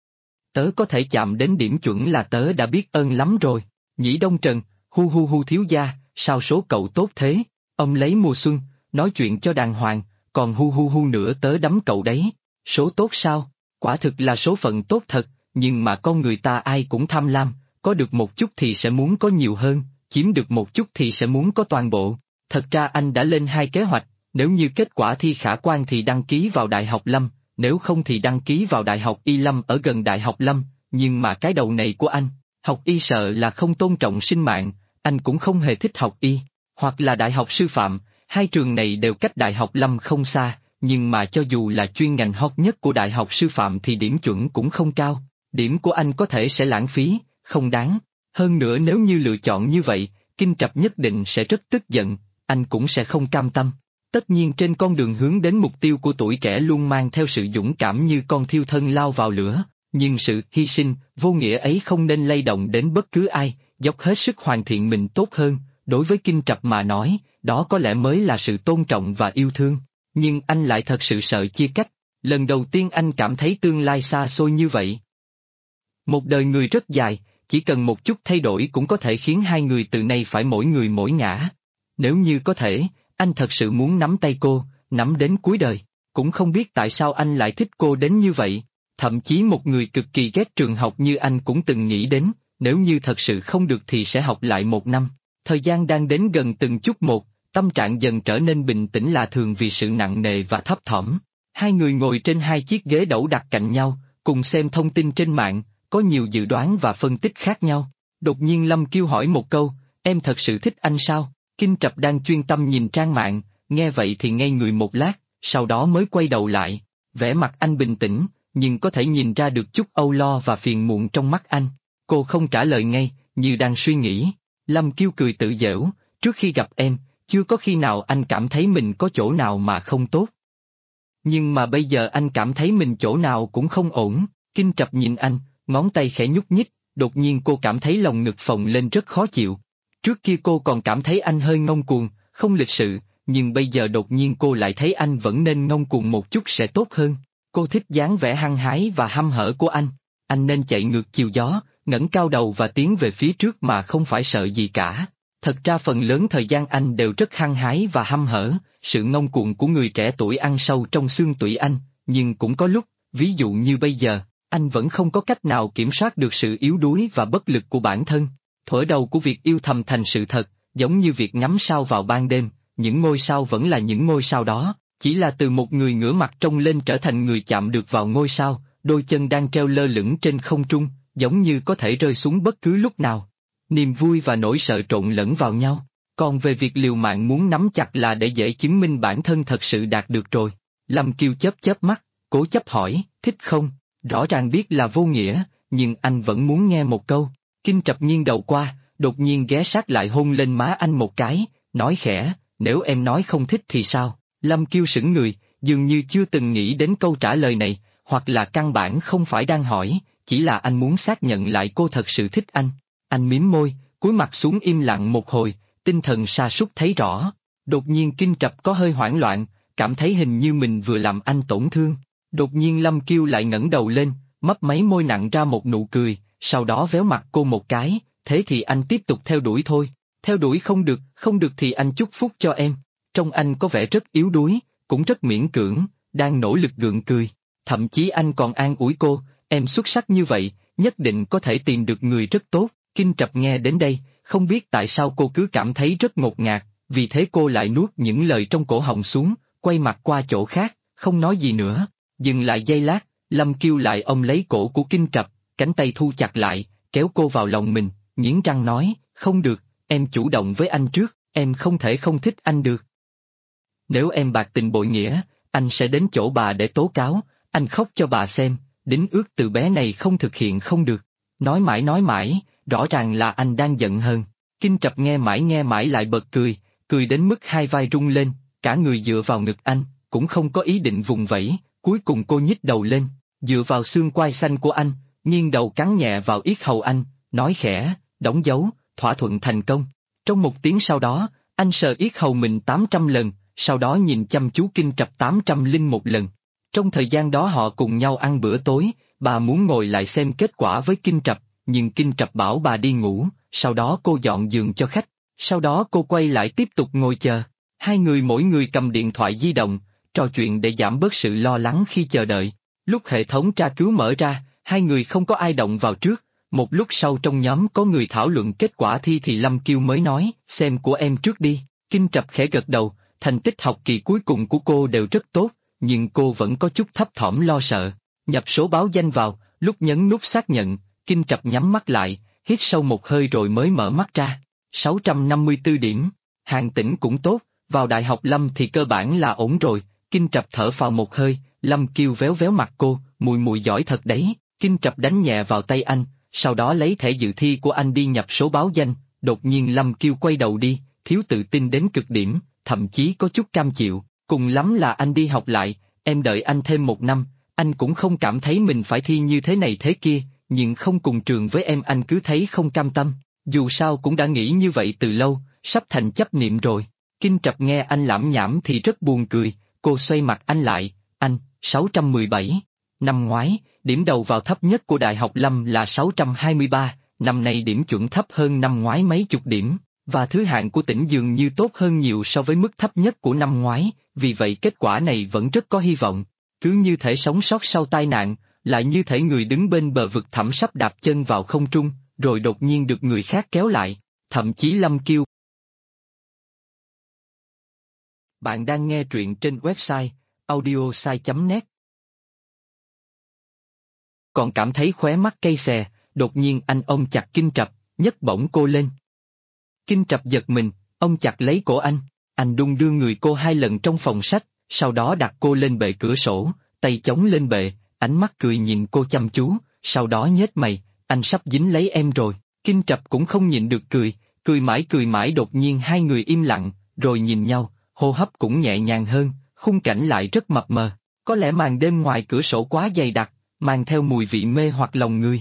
Tớ có thể chạm đến điểm chuẩn là tớ đã biết ơn lắm rồi. Nhĩ Đông Trần, hu thiếu gia, sao số cậu tốt thế? Ông lấy mùa xuân, nói chuyện cho đàng hoàng, còn hu nữa tớ đấm cậu đấy. Số tốt sao? Quả thực là số phận tốt thật, nhưng mà con người ta ai cũng tham lam, có được một chút thì sẽ muốn có nhiều hơn, chiếm được một chút thì sẽ muốn có toàn bộ. Thật ra anh đã lên 2 kế hoạch, nếu như kết quả thi khả quan thì đăng ký vào Đại học Lâm, nếu không thì đăng ký vào Đại học Y Lâm ở gần Đại học Lâm, nhưng mà cái đầu này của anh, học y sợ là không tôn trọng sinh mạng, anh cũng không hề thích học y, hoặc là Đại học Sư phạm, hai trường này đều cách Đại học Lâm không xa, nhưng mà cho dù là chuyên ngành hot nhất của Đại học Sư phạm thì điểm chuẩn cũng không cao, điểm của anh có thể sẽ lãng phí, không đáng. Hơn nữa nếu như lựa chọn như vậy, Kinh Trập nhất định sẽ rất tức giận, anh cũng sẽ không cam tâm. Tất nhiên trên con đường hướng đến mục tiêu của tuổi trẻ luôn mang theo sự dũng cảm như con thiêu thân lao vào lửa, nhưng sự hy sinh, vô nghĩa ấy không nên lay động đến bất cứ ai, dốc hết sức hoàn thiện mình tốt hơn, đối với Kinh Trập mà nói, đó có lẽ mới là sự tôn trọng và yêu thương, nhưng anh lại thật sự sợ chia cách, lần đầu tiên anh cảm thấy tương lai xa xôi như vậy. Một đời người rất dài, chỉ cần một chút thay đổi cũng có thể khiến hai người từ nay phải mỗi người mỗi ngã. Nếu như có thể, anh thật sự muốn nắm tay cô, nắm đến cuối đời. Cũng không biết tại sao anh lại thích cô đến như vậy. Thậm chí một người cực kỳ ghét trường học như anh cũng từng nghĩ đến, nếu như thật sự không được thì sẽ học lại 1 năm. Thời gian đang đến gần từng chút một, tâm trạng dần trở nên bình tĩnh lạ thường vì sự nặng nề và thấp thỏm. Hai người ngồi trên hai chiếc ghế đẩu đặt cạnh nhau, cùng xem thông tin trên mạng, có nhiều dự đoán và phân tích khác nhau. Đột nhiên Lâm Kiêu hỏi một câu, em thật sự thích anh sao? Kinh Trập đang chuyên tâm nhìn trang mạng, nghe vậy thì ngây người một lát, sau đó mới quay đầu lại. Vẻ mặt anh bình tĩnh, nhưng có thể nhìn ra được chút âu lo và phiền muộn trong mắt anh. Cô không trả lời ngay, như đang suy nghĩ. Lâm Kiêu cười tự giễu, trước khi gặp em, chưa có khi nào anh cảm thấy mình có chỗ nào mà không tốt. Nhưng mà bây giờ anh cảm thấy mình chỗ nào cũng không ổn. Kinh Trập nhìn anh, ngón tay khẽ nhúc nhích, đột nhiên cô cảm thấy lòng ngực phồng lên rất khó chịu. Trước kia cô còn cảm thấy anh hơi ngông cuồng, không lịch sự, nhưng bây giờ đột nhiên cô lại thấy anh vẫn nên ngông cuồng một chút sẽ tốt hơn. Cô thích dáng vẻ hăng hái và hăm hở của anh nên chạy ngược chiều gió, ngẩng cao đầu và tiến về phía trước mà không phải sợ gì cả. Thật ra phần lớn thời gian anh đều rất hăng hái và hăm hở, sự ngông cuồng của người trẻ tuổi ăn sâu trong xương tủy anh, nhưng cũng có lúc, ví dụ như bây giờ, anh vẫn không có cách nào kiểm soát được sự yếu đuối và bất lực của bản thân. Thuở đầu của việc yêu thầm thành sự thật, giống như việc ngắm sao vào ban đêm, những ngôi sao vẫn là những ngôi sao đó, chỉ là từ một người ngửa mặt trông lên trở thành người chạm được vào ngôi sao, đôi chân đang treo lơ lửng trên không trung, giống như có thể rơi xuống bất cứ lúc nào. Niềm vui và nỗi sợ trộn lẫn vào nhau, còn về việc liều mạng muốn nắm chặt là để dễ chứng minh bản thân thật sự đạt được rồi. Lâm Kiêu chớp chớp mắt, cố chấp hỏi, thích không? Rõ ràng biết là vô nghĩa, nhưng anh vẫn muốn nghe một câu. Kinh Trập nghiêng đầu qua, đột nhiên ghé sát lại hôn lên má anh một cái, nói khẽ, nếu em nói không thích thì sao? Lâm Kiêu sững người, dường như chưa từng nghĩ đến câu trả lời này, hoặc là căn bản không phải đang hỏi, chỉ là anh muốn xác nhận lại cô thật sự thích anh. Anh mím môi, cúi mặt xuống im lặng một hồi, tinh thần sa sút thấy rõ. Đột nhiên Kinh Trập có hơi hoảng loạn, cảm thấy hình như mình vừa làm anh tổn thương. Đột nhiên Lâm Kiêu lại ngẩng đầu lên, mấp máy môi nặng ra một nụ cười, sau đó véo mặt cô một cái, thế thì anh tiếp tục theo đuổi thôi. Theo đuổi không được thì anh chúc phúc cho em. Trông anh có vẻ rất yếu đuối, cũng rất miễn cưỡng, đang nỗ lực gượng cười. Thậm chí anh còn an ủi cô, em xuất sắc như vậy, nhất định có thể tìm được người rất tốt. Kinh Trập nghe đến đây, không biết tại sao cô cứ cảm thấy rất ngột ngạt, vì thế cô lại nuốt những lời trong cổ họng xuống, quay mặt qua chỗ khác, không nói gì nữa. Dừng lại giây lát, Lâm Kiêu lại ôm lấy cổ của Kinh Trập, cánh tay thu chặt lại, kéo cô vào lòng mình, nghiến răng nói, không được, em chủ động với anh trước, em không thể không thích anh được. Nếu em bạc tình bội nghĩa, anh sẽ đến chỗ bà để tố cáo, anh khóc cho bà xem, đính ước từ bé này không thực hiện không được. Nói mãi, rõ ràng là anh đang giận hơn. Kinh Trập nghe mãi lại bật cười đến mức hai vai rung lên, cả người dựa vào ngực anh, cũng không có ý định vùng vẫy, cuối cùng cô nhích đầu lên, dựa vào xương quai xanh của anh, nghiêng đầu cắn nhẹ vào yết hầu anh, nói khẽ, đóng dấu, thỏa thuận thành công. Trong một tiếng sau đó, anh sờ yết hầu mình 800 lần, sau đó nhìn chăm chú Kinh Trập 801 lần. Trong thời gian đó họ cùng nhau ăn bữa tối, bà muốn ngồi lại xem kết quả với Kinh Trập, nhưng Kinh Trập bảo bà đi ngủ, sau đó cô dọn giường cho khách, sau đó cô quay lại tiếp tục ngồi chờ. Hai người mỗi người cầm điện thoại di động, trò chuyện để giảm bớt sự lo lắng khi chờ đợi. Lúc hệ thống tra cứu mở ra, hai người không có ai động vào trước, một lúc sau trong nhóm có người thảo luận kết quả thi thì Lâm Kiêu mới nói, xem của em trước đi. Kinh Trập khẽ gật đầu, thành tích học kỳ cuối cùng của cô đều rất tốt, nhưng cô vẫn có chút thấp thỏm lo sợ. Nhập số báo danh vào, lúc nhấn nút xác nhận, Kinh Trập nhắm mắt lại, hít sâu một hơi rồi mới mở mắt ra. 654 điểm, Hàn Tĩnh cũng tốt, vào Đại học Lâm thì cơ bản là ổn rồi. Kinh Trập thở phào một hơi, Lâm Kiêu véo véo mặt cô, mùi giỏi thật đấy. Kinh Trập đánh nhẹ vào tay anh, sau đó lấy thẻ dự thi của anh đi nhập số báo danh. Đột nhiên Lâm Kiêu quay đầu đi, thiếu tự tin đến cực điểm, thậm chí có chút cam chịu. Cùng lắm là anh đi học lại, em đợi anh thêm 1 năm, anh cũng không cảm thấy mình phải thi như thế này thế kia, nhưng không cùng trường với em anh cứ thấy không cam tâm. Dù sao cũng đã nghĩ như vậy từ lâu, sắp thành chấp niệm rồi. Kinh Trập nghe anh lảm nhảm thì rất buồn cười, cô xoay mặt anh lại, anh, 617. Năm ngoái, điểm đầu vào thấp nhất của Đại học Lâm là 623, năm nay điểm chuẩn thấp hơn năm ngoái mấy chục điểm, và thứ hạng của tỉnh dường như tốt hơn nhiều so với mức thấp nhất của năm ngoái, vì vậy kết quả này vẫn rất có hy vọng. Cứ như thể sống sót sau tai nạn, lại như thể người đứng bên bờ vực thẳm sắp đạp chân vào không trung, rồi đột nhiên được người khác kéo lại, thậm chí Lâm Kiêu. Bạn đang nghe truyện trên website audiosai.net. Còn cảm thấy khóe mắt cay xè, đột nhiên anh ôm chặt Kinh Trập, nhấc bổng cô lên. Kinh Trập giật mình, ông chặt lấy cổ anh đung đưa người cô 2 lần trong phòng sách, sau đó đặt cô lên bệ cửa sổ, tay chống lên bệ, ánh mắt cười nhìn cô chăm chú, sau đó nhếch mày, anh sắp dính lấy em rồi. Kinh Trập cũng không nhịn được cười mãi đột nhiên hai người im lặng, rồi nhìn nhau, hô hấp cũng nhẹ nhàng hơn, khung cảnh lại rất mập mờ, có lẽ màn đêm ngoài cửa sổ quá dày đặc, mang theo mùi vị mê hoặc lòng người.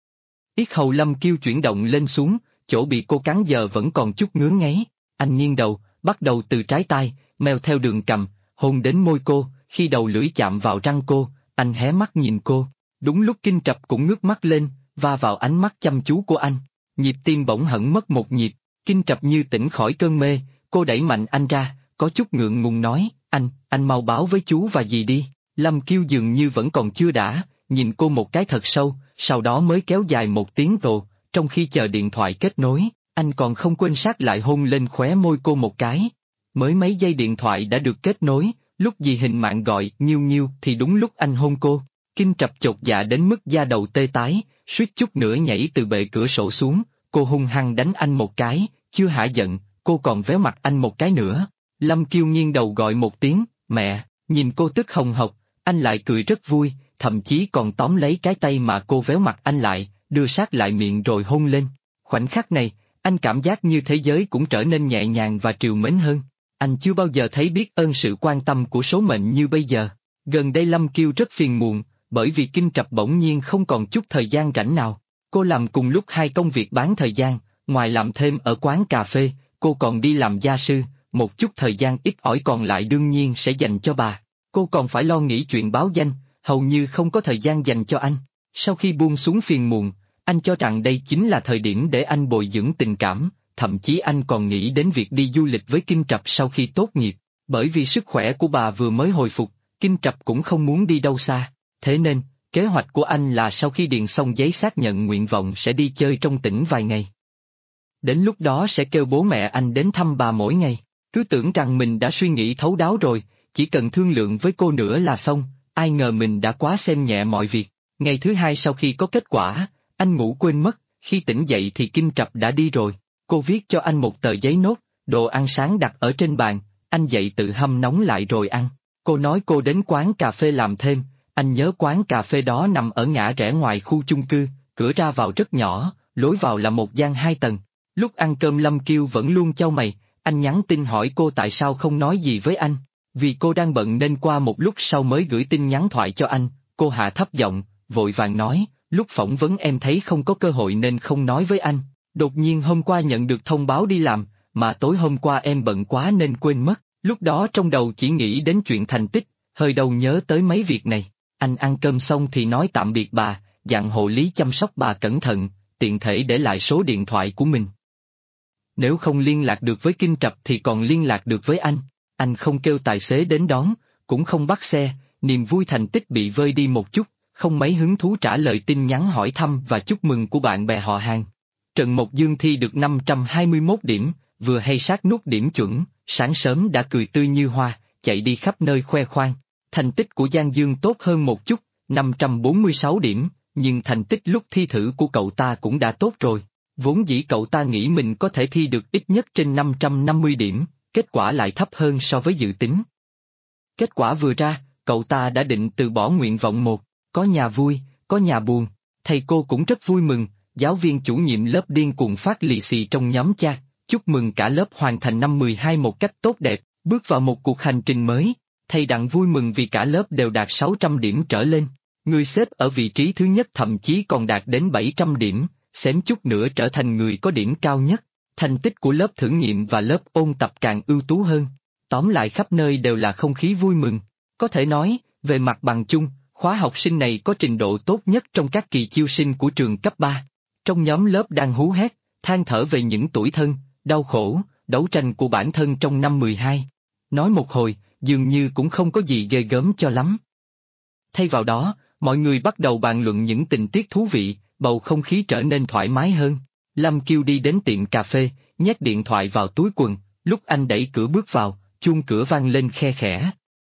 Yết hầu Lâm Kiêu chuyển động lên xuống, chỗ bị cô cắn giờ vẫn còn chút ngứa ngáy, anh nghiêng đầu, bắt đầu từ trái tai, meo theo đường cằm, hôn đến môi cô, khi đầu lưỡi chạm vào răng cô, anh hé mắt nhìn cô, đúng lúc Kinh Trập cũng ngước mắt lên, va vào ánh mắt chăm chú của anh, nhịp tim bỗng hẳn mất một nhịp, Kinh Trập như tỉnh khỏi cơn mê, cô đẩy mạnh anh ra, có chút ngượng ngùng nói, anh mau báo với chú và dì đi. Lâm Kiêu dường như vẫn còn chưa đã, nhìn cô một cái thật sâu, sau đó mới kéo dài một tiếng rồ, trong khi chờ điện thoại kết nối, anh còn không quên sát lại hôn lên khóe môi cô một cái. Mới mấy giây điện thoại đã được kết nối, lúc dì Hình Mạng gọi Nhiêu Nhiêu thì đúng lúc anh hôn cô, Kinh Trập chột dạ đến mức da đầu tê tái, suýt chút nữa nhảy từ bệ cửa sổ xuống, cô hung hăng đánh anh một cái, chưa hả giận, cô còn véo mặt anh một cái nữa. Lâm Kiêu nghiêng đầu gọi một tiếng, mẹ, nhìn cô tức hồng hộc, anh lại cười rất vui, thậm chí còn tóm lấy cái tay mà cô véo mặt anh lại, đưa sát lại miệng rồi hôn lên. Khoảnh khắc này, anh cảm giác như thế giới cũng trở nên nhẹ nhàng và trìu mến hơn. Anh chưa bao giờ thấy biết ơn sự quan tâm của số mệnh như bây giờ. Gần đây Lâm Kiêu rất phiền muộn, bởi vì Kinh Trập bỗng nhiên không còn chút thời gian rảnh nào. Cô làm cùng lúc 2 công việc bán thời gian, ngoài làm thêm ở quán cà phê, cô còn đi làm gia sư, một chút thời gian ít ỏi còn lại đương nhiên sẽ dành cho bà. Cô còn phải lo nghĩ chuyện báo danh, hầu như không có thời gian dành cho anh. Sau khi buông xuống phiền muộn, anh cho rằng đây chính là thời điểm để anh bồi dưỡng tình cảm, thậm chí anh còn nghĩ đến việc đi du lịch với Kinh Trập sau khi tốt nghiệp. Bởi vì sức khỏe của bà vừa mới hồi phục, Kinh Trập cũng không muốn đi đâu xa. Thế nên, kế hoạch của anh là sau khi điền xong giấy xác nhận nguyện vọng sẽ đi chơi trong tỉnh vài ngày. Đến lúc đó sẽ kêu bố mẹ anh đến thăm bà mỗi ngày. Cứ tưởng rằng mình đã suy nghĩ thấu đáo rồi, chỉ cần thương lượng với cô nữa là xong, ai ngờ mình đã quá xem nhẹ mọi việc. Ngày thứ 2 sau khi có kết quả, anh ngủ quên mất, khi tỉnh dậy thì Kinh Trập đã đi rồi. Cô viết cho anh một tờ giấy nốt, đồ ăn sáng đặt ở trên bàn, anh dậy tự hâm nóng lại rồi ăn. Cô nói cô đến quán cà phê làm thêm, anh nhớ quán cà phê đó nằm ở ngã rẽ ngoài khu chung cư, cửa ra vào rất nhỏ, lối vào là một gian 2 tầng. Lúc ăn cơm Lâm Kiêu vẫn luôn chau mày, anh nhắn tin hỏi cô tại sao không nói gì với anh. Vì cô đang bận nên qua một lúc sau mới gửi tin nhắn thoại cho anh, cô hạ thấp giọng, vội vàng nói, lúc phỏng vấn em thấy không có cơ hội nên không nói với anh. Đột nhiên hôm qua nhận được thông báo đi làm, mà tối hôm qua em bận quá nên quên mất, lúc đó trong đầu chỉ nghĩ đến chuyện thành tích, hơi đâu nhớ tới mấy việc này. Anh ăn cơm xong thì nói tạm biệt bà, dặn hộ lý chăm sóc bà cẩn thận, tiện thể để lại số điện thoại của mình. Nếu không liên lạc được với Kinh Trập thì còn liên lạc được với anh không kêu tài xế đến đón, cũng không bắt xe, niềm vui thành tích bị vơi đi một chút, không mấy hứng thú trả lời tin nhắn hỏi thăm và chúc mừng của bạn bè họ hàng. Trần Mộc Dương thi được 521 điểm, vừa hay sát nút điểm chuẩn, sáng sớm đã cười tươi như hoa, chạy đi khắp nơi khoe khoang. Thành tích của Giang Dương tốt hơn một chút, 546 điểm, nhưng thành tích lúc thi thử của cậu ta cũng đã tốt rồi. Vốn dĩ cậu ta nghĩ mình có thể thi được ít nhất trên 550 điểm, kết quả lại thấp hơn so với dự tính. Kết quả vừa ra, cậu ta đã định từ bỏ nguyện vọng 1, có nhà vui, có nhà buồn, thầy cô cũng rất vui mừng, giáo viên chủ nhiệm lớp điên cuồng phát lì xì trong nhóm chat, chúc mừng cả lớp hoàn thành năm 12 một cách tốt đẹp, bước vào một cuộc hành trình mới. Thầy Đặng vui mừng vì cả lớp đều đạt 600 điểm trở lên, người xếp ở vị trí thứ nhất thậm chí còn đạt đến 700 điểm, xém chút nữa trở thành người có điểm cao nhất. Thành tích của lớp thử nghiệm và lớp ôn tập càng ưu tú hơn. Tóm lại khắp nơi đều là không khí vui mừng. Có thể nói, về mặt bằng chung, khóa học sinh này có trình độ tốt nhất trong các kỳ chiêu sinh của trường cấp 3. trong nhóm lớp đang hú hét, than thở về những tủi thân, đau khổ, đấu tranh của bản thân trong năm 12. Nói một hồi, dường như cũng không có gì ghê gớm cho lắm. Thay vào đó, mọi người bắt đầu bàn luận những tình tiết thú vị, bầu không khí trở nên thoải mái hơn. Lâm Kiêu đi đến tiệm cà phê, nhét điện thoại vào túi quần, lúc anh đẩy cửa bước vào, chuông cửa vang lên khe khẽ.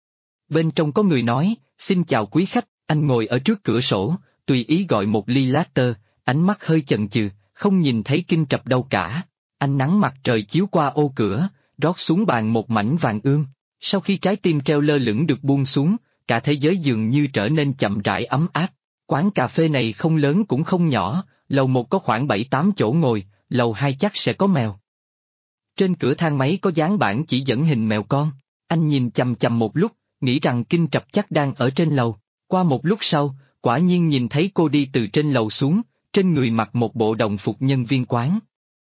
Bên trong có người nói, xin chào quý khách, anh ngồi ở trước cửa sổ, tùy ý gọi một ly latte, ánh mắt hơi chần chừ, không nhìn thấy Kinh Trập đâu cả. Ánh nắng mặt trời chiếu qua ô cửa, rót xuống bàn một mảnh vàng ươm. Sau khi trái tim treo lơ lửng được buông xuống, cả thế giới dường như trở nên chậm rãi ấm áp. Quán cà phê này không lớn cũng không nhỏ, lầu 1 có khoảng 7-8 chỗ ngồi, lầu 2 chắc sẽ có mèo. Trên cửa thang máy có dán bảng chỉ dẫn hình mèo con. Anh nhìn chằm chằm một lúc, nghĩ rằng Kinh Trập chắc đang ở trên lầu. Qua một lúc sau, quả nhiên nhìn thấy cô đi từ trên lầu xuống, trên người mặc một bộ đồng phục nhân viên quán.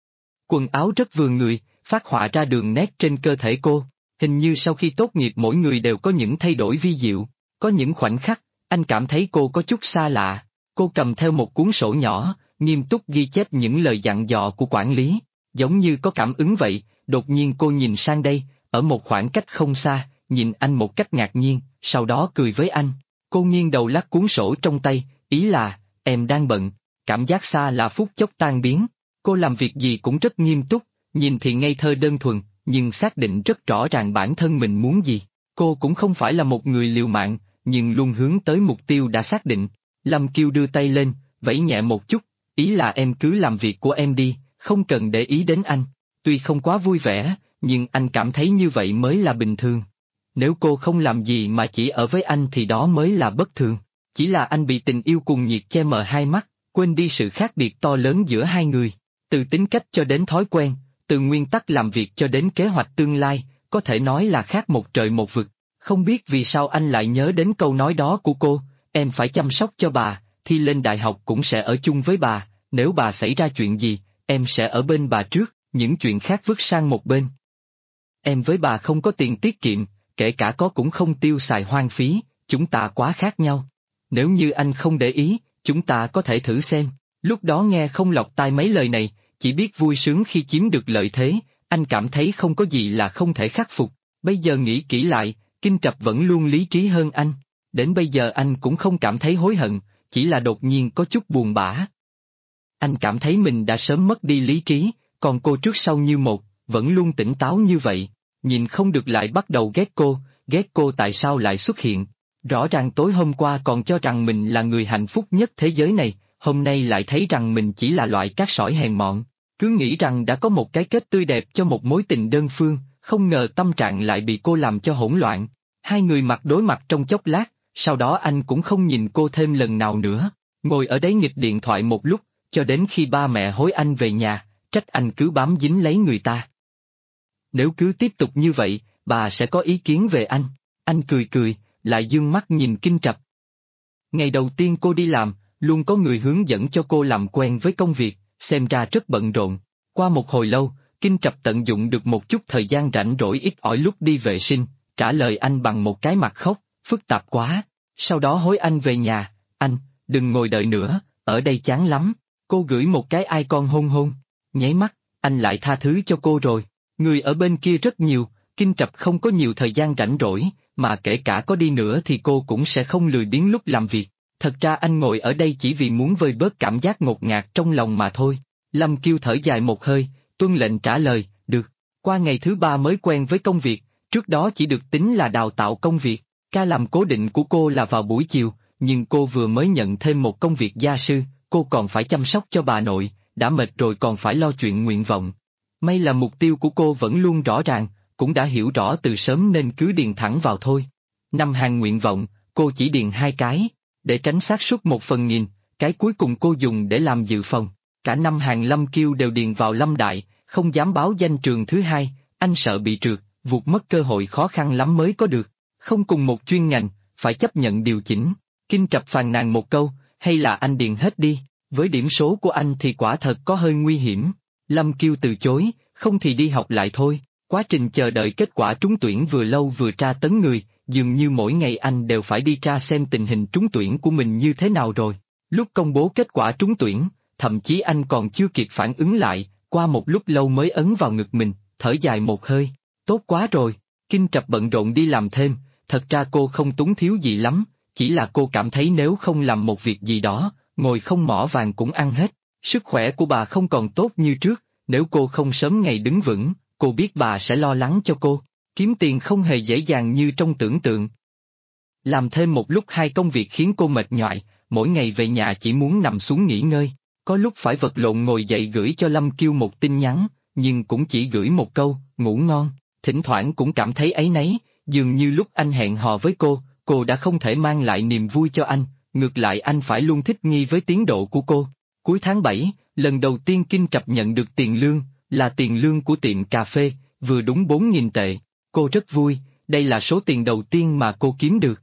Quần áo rất vừa người, phát họa ra đường nét trên cơ thể cô. Hình như sau khi tốt nghiệp mỗi người đều có những thay đổi vi diệu. Có những khoảnh khắc, anh cảm thấy cô có chút xa lạ. Cô cầm theo một cuốn sổ nhỏ, nghiêm túc ghi chép những lời dặn dò của quản lý. Giống như có cảm ứng vậy, đột nhiên cô nhìn sang đây, ở một khoảng cách không xa, nhìn anh một cách ngạc nhiên, sau đó cười với anh. Cô nghiêng đầu lắc cuốn sổ trong tay, ý là, em đang bận. Cảm giác xa là phút chốc tan biến. Cô làm việc gì cũng rất nghiêm túc, nhìn thì ngây thơ đơn thuần, nhưng xác định rất rõ ràng bản thân mình muốn gì. Cô cũng không phải là một người liều mạng, nhưng luôn hướng tới mục tiêu đã xác định. Lâm Kiêu đưa tay lên, vẫy nhẹ một chút, ý là em cứ làm việc của em đi, không cần để ý đến anh. Tuy không quá vui vẻ, nhưng anh cảm thấy như vậy mới là bình thường. Nếu cô không làm gì mà chỉ ở với anh thì đó mới là bất thường. Chỉ là anh bị tình yêu cuồng nhiệt che mờ hai mắt, quên đi sự khác biệt to lớn giữa hai người. Từ tính cách cho đến thói quen, từ nguyên tắc làm việc cho đến kế hoạch tương lai, có thể nói là khác một trời một vực. Không biết vì sao anh lại nhớ đến câu nói đó của cô, em phải chăm sóc cho bà, thi lên đại học cũng sẽ ở chung với bà, nếu bà xảy ra chuyện gì, em sẽ ở bên bà trước, những chuyện khác vứt sang một bên. Em với bà không có tiền tiết kiệm, kể cả có cũng không tiêu xài hoang phí, chúng ta quá khác nhau. Nếu như anh không để ý, chúng ta có thể thử xem. Lúc đó nghe không lọt tai mấy lời này, chỉ biết vui sướng khi chiếm được lợi thế, anh cảm thấy không có gì là không thể khắc phục. Bây giờ nghĩ kỹ lại, Kinh Trập vẫn luôn lý trí hơn anh. Đến bây giờ anh cũng không cảm thấy hối hận, chỉ là đột nhiên có chút buồn bã. Anh cảm thấy mình đã sớm mất đi lý trí, còn cô trước sau như một, vẫn luôn tỉnh táo như vậy. Nhìn không được lại bắt đầu ghét cô tại sao lại xuất hiện. Rõ ràng tối hôm qua còn cho rằng mình là người hạnh phúc nhất thế giới này, hôm nay lại thấy rằng mình chỉ là loại cát sỏi hèn mọn. Cứ nghĩ rằng đã có một cái kết tươi đẹp cho một mối tình đơn phương, không ngờ tâm trạng lại bị cô làm cho hỗn loạn. Hai người mặt đối mặt trong chốc lát, sau đó anh cũng không nhìn cô thêm lần nào nữa. Ngồi ở đấy nghịch điện thoại một lúc, cho đến khi ba mẹ hối anh về nhà, trách anh cứ bám dính lấy người ta. Nếu cứ tiếp tục như vậy, bà sẽ có ý kiến về anh. Anh cười, lại dương mắt nhìn Kinh Trập. Ngày đầu tiên cô đi làm, luôn có người hướng dẫn cho cô làm quen với công việc, xem ra rất bận rộn. Qua một hồi lâu, Kinh Trập tận dụng được một chút thời gian rảnh rỗi ít ỏi lúc đi vệ sinh, trả lời anh bằng một cái mặt khóc, phức tạp quá. Sau đó hối anh về nhà, anh, đừng ngồi đợi nữa, ở đây chán lắm. Cô gửi một cái icon hôn, nháy mắt, anh lại tha thứ cho cô rồi. Người ở bên kia rất nhiều, Kinh Trập không có nhiều thời gian rảnh rỗi, mà kể cả có đi nữa thì cô cũng sẽ không lười biếng lúc làm việc. Thật ra anh ngồi ở đây chỉ vì muốn vơi bớt cảm giác ngột ngạt trong lòng mà thôi. Lâm Kiêu thở dài một hơi, tuân lệnh trả lời, được. Qua ngày thứ 3 mới quen với công việc, trước đó chỉ được tính là đào tạo công việc. Ca làm cố định của cô là vào buổi chiều, nhưng cô vừa mới nhận thêm một công việc gia sư, cô còn phải chăm sóc cho bà nội, đã mệt rồi còn phải lo chuyện nguyện vọng. May là mục tiêu của cô vẫn luôn rõ ràng, cũng đã hiểu rõ từ sớm nên cứ điền thẳng vào thôi. 5 hàng nguyện vọng, cô chỉ điền 2 cái, để tránh xác suất 1/1000, cái cuối cùng cô dùng để làm dự phòng. Cả 5 hàng Lâm Kiêu đều điền vào Lâm Đại, không dám báo danh trường thứ 2, anh sợ bị trượt, vụt mất cơ hội khó khăn lắm mới có được. Không cùng một chuyên ngành, phải chấp nhận điều chỉnh. Kinh Trập phàn nàn một câu, hay là anh điền hết đi, với điểm số của anh thì quả thật có hơi nguy hiểm. Lâm Kiêu từ chối, không thì đi học lại thôi. Quá trình chờ đợi kết quả trúng tuyển vừa lâu vừa tra tấn người, dường như mỗi ngày anh đều phải đi tra xem tình hình trúng tuyển của mình như thế nào rồi. Lúc công bố kết quả trúng tuyển, thậm chí anh còn chưa kịp phản ứng lại, qua một lúc lâu mới ấn vào ngực mình, thở dài một hơi, tốt quá rồi. Kinh Trập bận rộn đi làm thêm, thật ra cô không túng thiếu gì lắm, chỉ là cô cảm thấy nếu không làm một việc gì đó, ngồi không mỏ vàng cũng ăn hết. Sức khỏe của bà không còn tốt như trước, nếu cô không sớm ngày đứng vững, cô biết bà sẽ lo lắng cho cô. Kiếm tiền không hề dễ dàng như trong tưởng tượng. Làm thêm một lúc hai công việc khiến cô mệt nhoài, mỗi ngày về nhà chỉ muốn nằm xuống nghỉ ngơi. Có lúc phải vật lộn ngồi dậy gửi cho Lâm Kiêu một tin nhắn, nhưng cũng chỉ gửi một câu, ngủ ngon. Thỉnh thoảng cũng cảm thấy áy náy, dường như lúc anh hẹn hò với cô đã không thể mang lại niềm vui cho anh, ngược lại anh phải luôn thích nghi với tiến độ của cô. Cuối tháng 7, lần đầu tiên Kinh Trập nhận được tiền lương, là tiền lương của tiệm cà phê, vừa đúng 4.000 tệ. Cô rất vui, đây là số tiền đầu tiên mà cô kiếm được.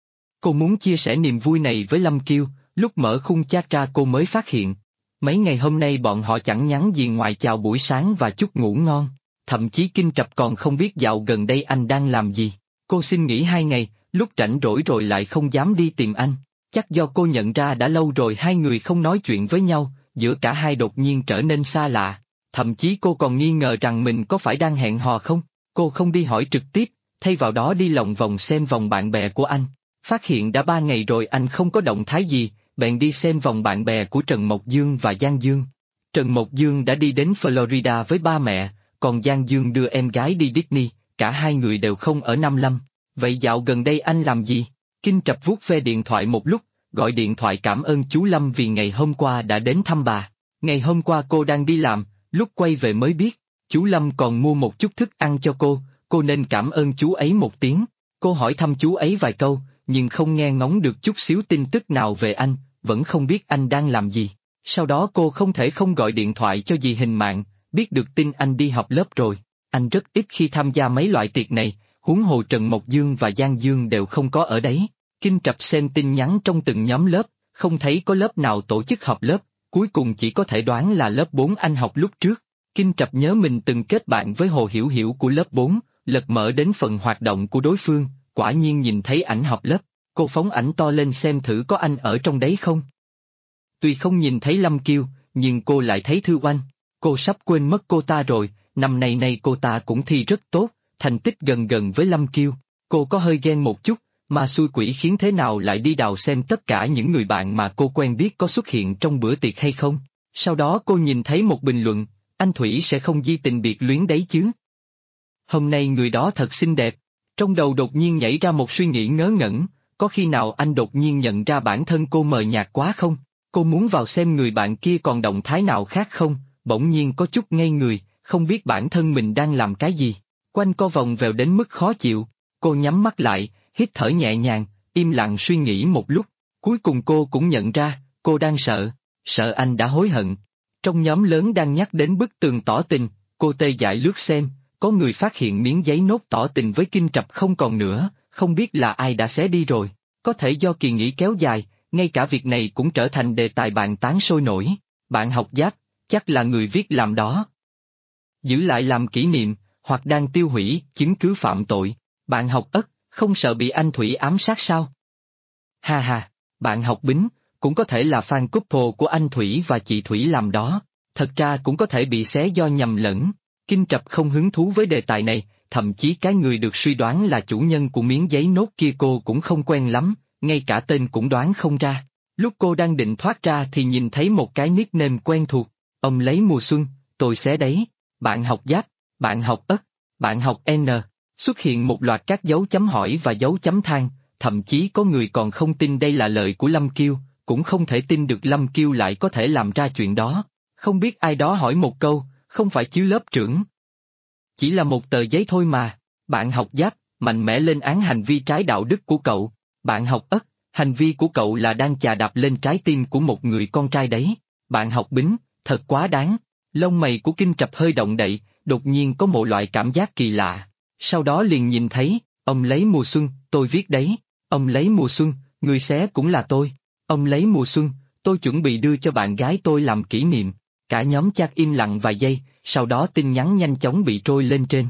Cô muốn chia sẻ niềm vui này với Lâm Kiêu, lúc mở khung chat ra cô mới phát hiện. Mấy ngày hôm nay bọn họ chẳng nhắn gì ngoài chào buổi sáng và chúc ngủ ngon, thậm chí Kinh Trập còn không biết dạo gần đây anh đang làm gì. Cô xin nghỉ 2 ngày, lúc rảnh rỗi rồi lại không dám đi tìm anh. Chắc do cô nhận ra đã lâu rồi hai người không nói chuyện với nhau, giữa cả hai đột nhiên trở nên xa lạ. Thậm chí cô còn nghi ngờ rằng mình có phải đang hẹn hò không. Cô không đi hỏi trực tiếp, thay vào đó đi lòng vòng xem vòng bạn bè của anh. Phát hiện đã 3 ngày rồi anh không có động thái gì, bèn đi xem vòng bạn bè của Trần Mộc Dương và Giang Dương. Trần Mộc Dương đã đi đến Florida với ba mẹ, còn Giang Dương đưa em gái đi Disney, cả hai người đều không ở Nam Lâm. Vậy dạo gần đây anh làm gì? Kinh Trập vuốt ve điện thoại một lúc, gọi điện thoại cảm ơn chú Lâm vì ngày hôm qua đã đến thăm bà. Ngày hôm qua cô đang đi làm, lúc quay về mới biết, chú Lâm còn mua một chút thức ăn cho cô nên cảm ơn chú ấy một tiếng. Cô hỏi thăm chú ấy vài câu, nhưng không nghe ngóng được chút xíu tin tức nào về anh, vẫn không biết anh đang làm gì. Sau đó cô không thể không gọi điện thoại cho dì Hình Mạng, biết được tin anh đi học lớp rồi. Anh rất ít khi tham gia mấy loại tiệc này, huống hồ Trần Mộc Dương và Giang Dương đều không có ở đấy. Kinh Trập xem tin nhắn trong từng nhóm lớp, không thấy có lớp nào tổ chức họp lớp, cuối cùng chỉ có thể đoán là lớp 4 anh học lúc trước. Kinh Trập nhớ mình từng kết bạn với Hồ Hiểu Hiểu của lớp 4, lật mở đến phần hoạt động của đối phương, quả nhiên nhìn thấy ảnh họp lớp, cô phóng ảnh to lên xem thử có anh ở trong đấy không. Tuy không nhìn thấy Lâm Kiêu, nhưng cô lại thấy Thư Oanh. Cô sắp quên mất cô ta rồi, năm nay cô ta cũng thi rất tốt, thành tích gần gần với Lâm Kiêu. Cô có hơi ghen một chút, mà xui quỷ khiến thế nào lại đi đào xem tất cả những người bạn mà cô quen biết có xuất hiện trong bữa tiệc hay không. Sau đó cô nhìn thấy một bình luận, anh Thủy sẽ không di tình biệt luyến đấy chứ. Hôm nay người đó thật xinh đẹp. Trong đầu đột nhiên nhảy ra một suy nghĩ ngớ ngẩn, có khi nào anh đột nhiên nhận ra bản thân cô mờ nhạt quá không? Cô muốn vào xem người bạn kia còn động thái nào khác không, bỗng nhiên có chút ngây người, không biết bản thân mình đang làm cái gì. Quanh co vòng vèo đến mức khó chịu, cô nhắm mắt lại, hít thở nhẹ nhàng, im lặng suy nghĩ một lúc. Cuối cùng cô cũng nhận ra, cô đang sợ anh đã hối hận. Trong nhóm lớn đang nhắc đến bức tường tỏ tình, cô tê dại lướt xem, có người phát hiện miếng giấy nốt tỏ tình với Kinh Trập không còn nữa, không biết là ai đã xé đi rồi. Có thể do kỳ nghỉ kéo dài, ngay cả việc này cũng trở thành đề tài bàn tán sôi nổi. Bạn học Giáp, chắc là người viết làm đó. Giữ lại làm kỷ niệm, hoặc đang tiêu hủy chứng cứ phạm tội. Bạn học Ất, không sợ bị anh Thủy ám sát sao? Ha ha, bạn học Bính, cũng có thể là fan couple của anh Thủy và chị Thủy làm đó. Thật ra cũng có thể bị xé do nhầm lẫn. Kinh Trập không hứng thú với đề tài này, thậm chí cái người được suy đoán là chủ nhân của miếng giấy nốt kia cô cũng không quen lắm, ngay cả tên cũng đoán không ra. Lúc cô đang định thoát ra thì nhìn thấy một cái nickname quen thuộc, ông lấy mùa xuân, tôi xé đấy, bạn học Giáp, bạn học Ất, bạn học N, xuất hiện một loạt các dấu chấm hỏi và dấu chấm than, thậm chí có người còn không tin đây là lời của Lâm Kiêu, cũng không thể tin được Lâm Kiêu lại có thể làm ra chuyện đó. Không biết ai đó hỏi một câu, không phải chứ lớp trưởng? Chỉ là một tờ giấy thôi mà. Bạn học Giáp, mạnh mẽ lên án hành vi trái đạo đức của cậu. Bạn học Ất, hành vi của cậu là đang chà đạp lên trái tim của một người con trai đấy. Bạn học Bính, thật quá đáng. Lông mày của Kinh Trập hơi động đậy, đột nhiên có một loại cảm giác kỳ lạ. Sau đó liền nhìn thấy, ông lấy mùa xuân, tôi viết đấy. Ông lấy mùa xuân, người xé cũng là tôi. Ông lấy mùa xuân, tôi chuẩn bị đưa cho bạn gái tôi làm kỷ niệm. Cả nhóm chat im lặng vài giây, sau đó tin nhắn nhanh chóng bị trôi lên trên.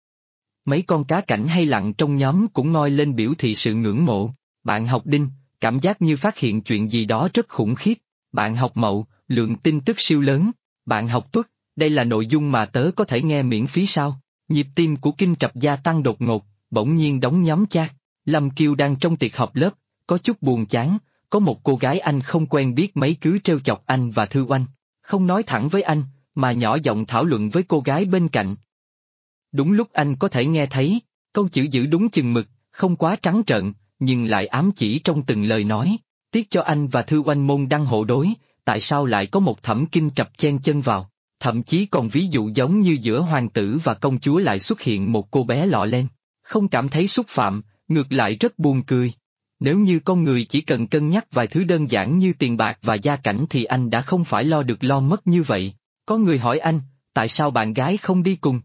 Mấy con cá cảnh hay lặn trong nhóm cũng ngoi lên biểu thị sự ngưỡng mộ. Bạn học Đinh, cảm giác như phát hiện chuyện gì đó rất khủng khiếp. Bạn học Mậu, lượng tin tức siêu lớn. Bạn học Tuất, đây là nội dung mà tớ có thể nghe miễn phí sao? Nhịp tim của Kinh Trập gia tăng đột ngột, bỗng nhiên đóng nhóm chat. Lâm Kiêu đang trong tiệc họp lớp, có chút buồn chán, có một cô gái anh không quen biết mấy cứ trêu chọc anh và Thư Oanh. Không nói thẳng với anh, mà nhỏ giọng thảo luận với cô gái bên cạnh. Đúng lúc anh có thể nghe thấy, câu chữ giữ đúng chừng mực, không quá trắng trợn, nhưng lại ám chỉ trong từng lời nói. Tiếc cho anh và Thư Oanh môn đăng hộ đối, tại sao lại có một Thẩm Kinh Trập chen chân vào. Thậm chí còn ví dụ giống như giữa hoàng tử và công chúa lại xuất hiện một cô bé lọ lem. Không cảm thấy xúc phạm, ngược lại rất buồn cười. Nếu như con người chỉ cần cân nhắc vài thứ đơn giản như tiền bạc và gia cảnh thì anh đã không phải lo được lo mất như vậy. Có người hỏi anh, tại sao bạn gái không đi cùng?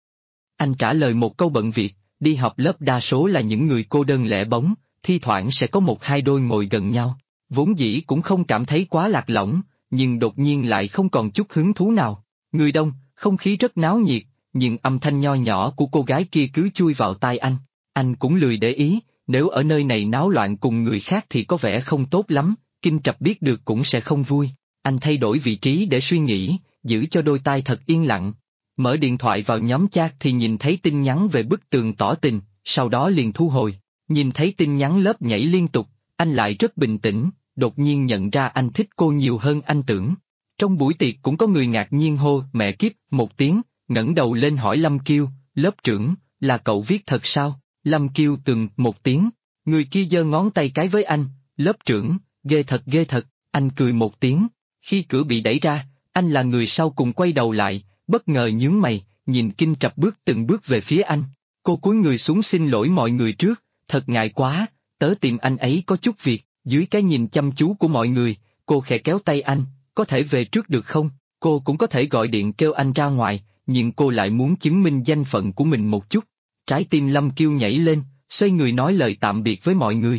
Anh trả lời một câu bận việc, đi học lớp đa số là những người cô đơn lẻ bóng, thi thoảng sẽ có một hai đôi ngồi gần nhau. Vốn dĩ cũng không cảm thấy quá lạc lõng, nhưng đột nhiên lại không còn chút hứng thú nào. Người đông, không khí rất náo nhiệt, nhưng âm thanh nho nhỏ của cô gái kia cứ chui vào tai anh. Anh cũng lười để ý, nếu ở nơi này náo loạn cùng người khác thì có vẻ không tốt lắm, Kinh Trập biết được cũng sẽ không vui. Anh thay đổi vị trí để suy nghĩ, giữ cho đôi tai thật yên lặng. Mở điện thoại vào nhóm chat thì nhìn thấy tin nhắn về bức tường tỏ tình, sau đó liền thu hồi. Nhìn thấy tin nhắn lớp nhảy liên tục, anh lại rất bình tĩnh, đột nhiên nhận ra anh thích cô nhiều hơn anh tưởng. Trong buổi tiệc cũng có người ngạc nhiên hô mẹ kiếp một tiếng, ngẩng đầu lên hỏi Lâm Kiêu, lớp trưởng, là cậu viết thật sao? Lâm Kiêu từng một tiếng, người kia giơ ngón tay cái với anh, lớp trưởng, ghê thật, anh cười một tiếng. Khi cửa bị đẩy ra, anh là người sau cùng quay đầu lại, bất ngờ nhướng mày, nhìn Kinh Trập bước từng bước về phía anh. Cô cúi người xuống xin lỗi mọi người trước, thật ngại quá, tớ tìm anh ấy có chút việc. Dưới cái nhìn chăm chú của mọi người, cô khẽ kéo tay anh, có thể về trước được không? Cô cũng có thể gọi điện kêu anh ra ngoài, nhưng cô lại muốn chứng minh danh phận của mình một chút. Trái tim Lâm Kiêu nhảy lên, xoay người nói lời tạm biệt với mọi người.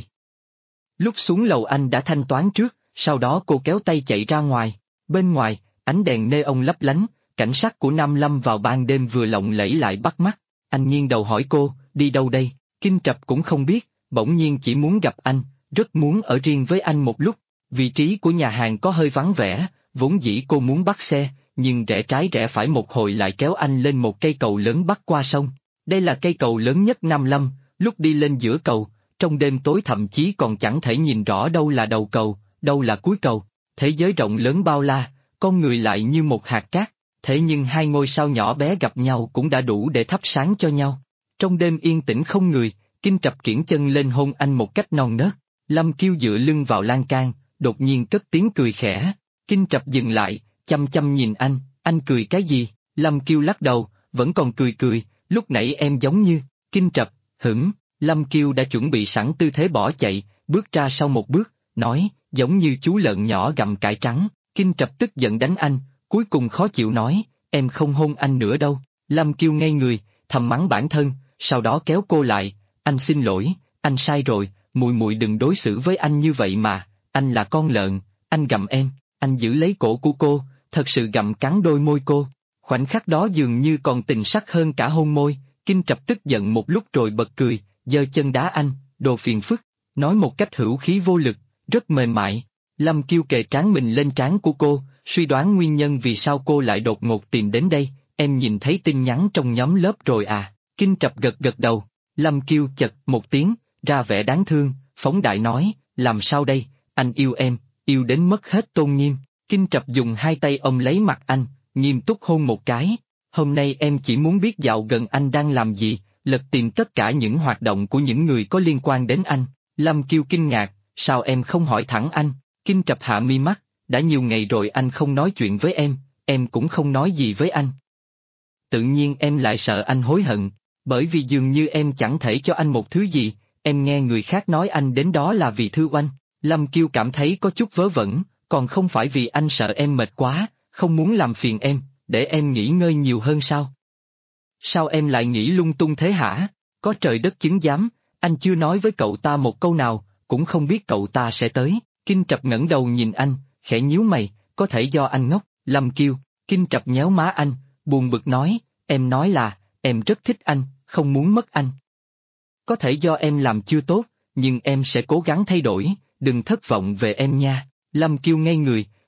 Lúc xuống lầu anh đã thanh toán trước, sau đó cô kéo tay chạy ra ngoài. Bên ngoài, ánh đèn neon lấp lánh, cảnh sắc của Nam Lâm vào ban đêm vừa lộng lẫy lại bắt mắt. Anh nghiêng đầu hỏi cô, đi đâu đây? Kinh Trập cũng không biết, bỗng nhiên chỉ muốn gặp anh, rất muốn ở riêng với anh một lúc. Vị trí của nhà hàng có hơi vắng vẻ, vốn dĩ cô muốn bắt xe, nhưng rẽ trái rẽ phải một hồi lại kéo anh lên một cây cầu lớn bắc qua sông. Đây là cây cầu lớn nhất Nam Lâm, lúc đi lên giữa cầu, trong đêm tối thậm chí còn chẳng thể nhìn rõ đâu là đầu cầu, đâu là cuối cầu. Thế giới rộng lớn bao la, con người lại như một hạt cát, thế nhưng hai ngôi sao nhỏ bé gặp nhau cũng đã đủ để thắp sáng cho nhau. Trong đêm yên tĩnh không người, Kinh Trập kiễng chân lên hôn anh một cách non nớt. Lâm Kiêu dựa lưng vào lan can, đột nhiên cất tiếng cười khẽ. Kinh Trập dừng lại, chăm chăm nhìn anh cười cái gì? Lâm Kiêu lắc đầu, vẫn còn cười, lúc nãy em giống như, Kinh Trập, Lâm Kiêu đã chuẩn bị sẵn tư thế bỏ chạy, bước ra sau một bước, nói, giống như chú lợn nhỏ gặm cải trắng. Kinh Trập tức giận đánh anh, cuối cùng khó chịu nói, em không hôn anh nữa đâu. Lâm Kiêu ngây người, thầm mắng bản thân, sau đó kéo cô lại, anh xin lỗi, anh sai rồi, muội đừng đối xử với anh như vậy mà, anh là con lợn, anh gặm em, anh giữ lấy cổ của cô, thật sự gặm cắn đôi môi cô. Khoảnh khắc đó dường như còn tình sắc hơn cả hôn môi. Kinh Trập tức giận một lúc rồi bật cười, giơ chân đá anh, đồ phiền phức, nói một cách hữu khí vô lực, rất mềm mại. Lâm Kiêu kề trán mình lên trán của cô, suy đoán nguyên nhân vì sao cô lại đột ngột tìm đến đây. Em nhìn thấy tin nhắn trong nhóm lớp rồi à? Kinh Trập gật đầu. Lâm Kiêu chật một tiếng, ra vẻ đáng thương, phóng đại nói, làm sao đây, anh yêu em, yêu đến mất hết tôn nghiêm. Kinh Trập dùng hai tay ôm lấy mặt anh, nghiêm túc hôn một cái. Hôm nay em chỉ muốn biết dạo gần anh đang làm gì, lật tìm tất cả những hoạt động của những người có liên quan đến anh. Lâm Kiêu kinh ngạc, sao em không hỏi thẳng anh? Kinh Trập hạ mi mắt, đã nhiều ngày rồi anh không nói chuyện với em cũng không nói gì với anh. Tự nhiên em lại sợ anh hối hận, bởi vì dường như em chẳng thể cho anh một thứ gì, em nghe người khác nói anh đến đó là vì Thư Oanh. Lâm Kiêu cảm thấy có chút vớ vẩn, còn không phải vì anh sợ em mệt quá, không muốn làm phiền em, để em nghỉ ngơi nhiều hơn sao? Sao em lại nghĩ lung tung thế hả? Có trời đất chứng giám, anh chưa nói với cậu ta một câu nào, cũng không biết cậu ta sẽ tới. Kinh Trập ngẩng đầu nhìn anh, khẽ nhíu mày, có thể do anh ngốc. Lâm Kiêu, Kinh Trập nhéo má anh, buồn bực nói, em nói là, em rất thích anh, không muốn mất anh. Có thể do em làm chưa tốt, nhưng em sẽ cố gắng thay đổi, đừng thất vọng về em nha. Lâm Kiêu ngây người,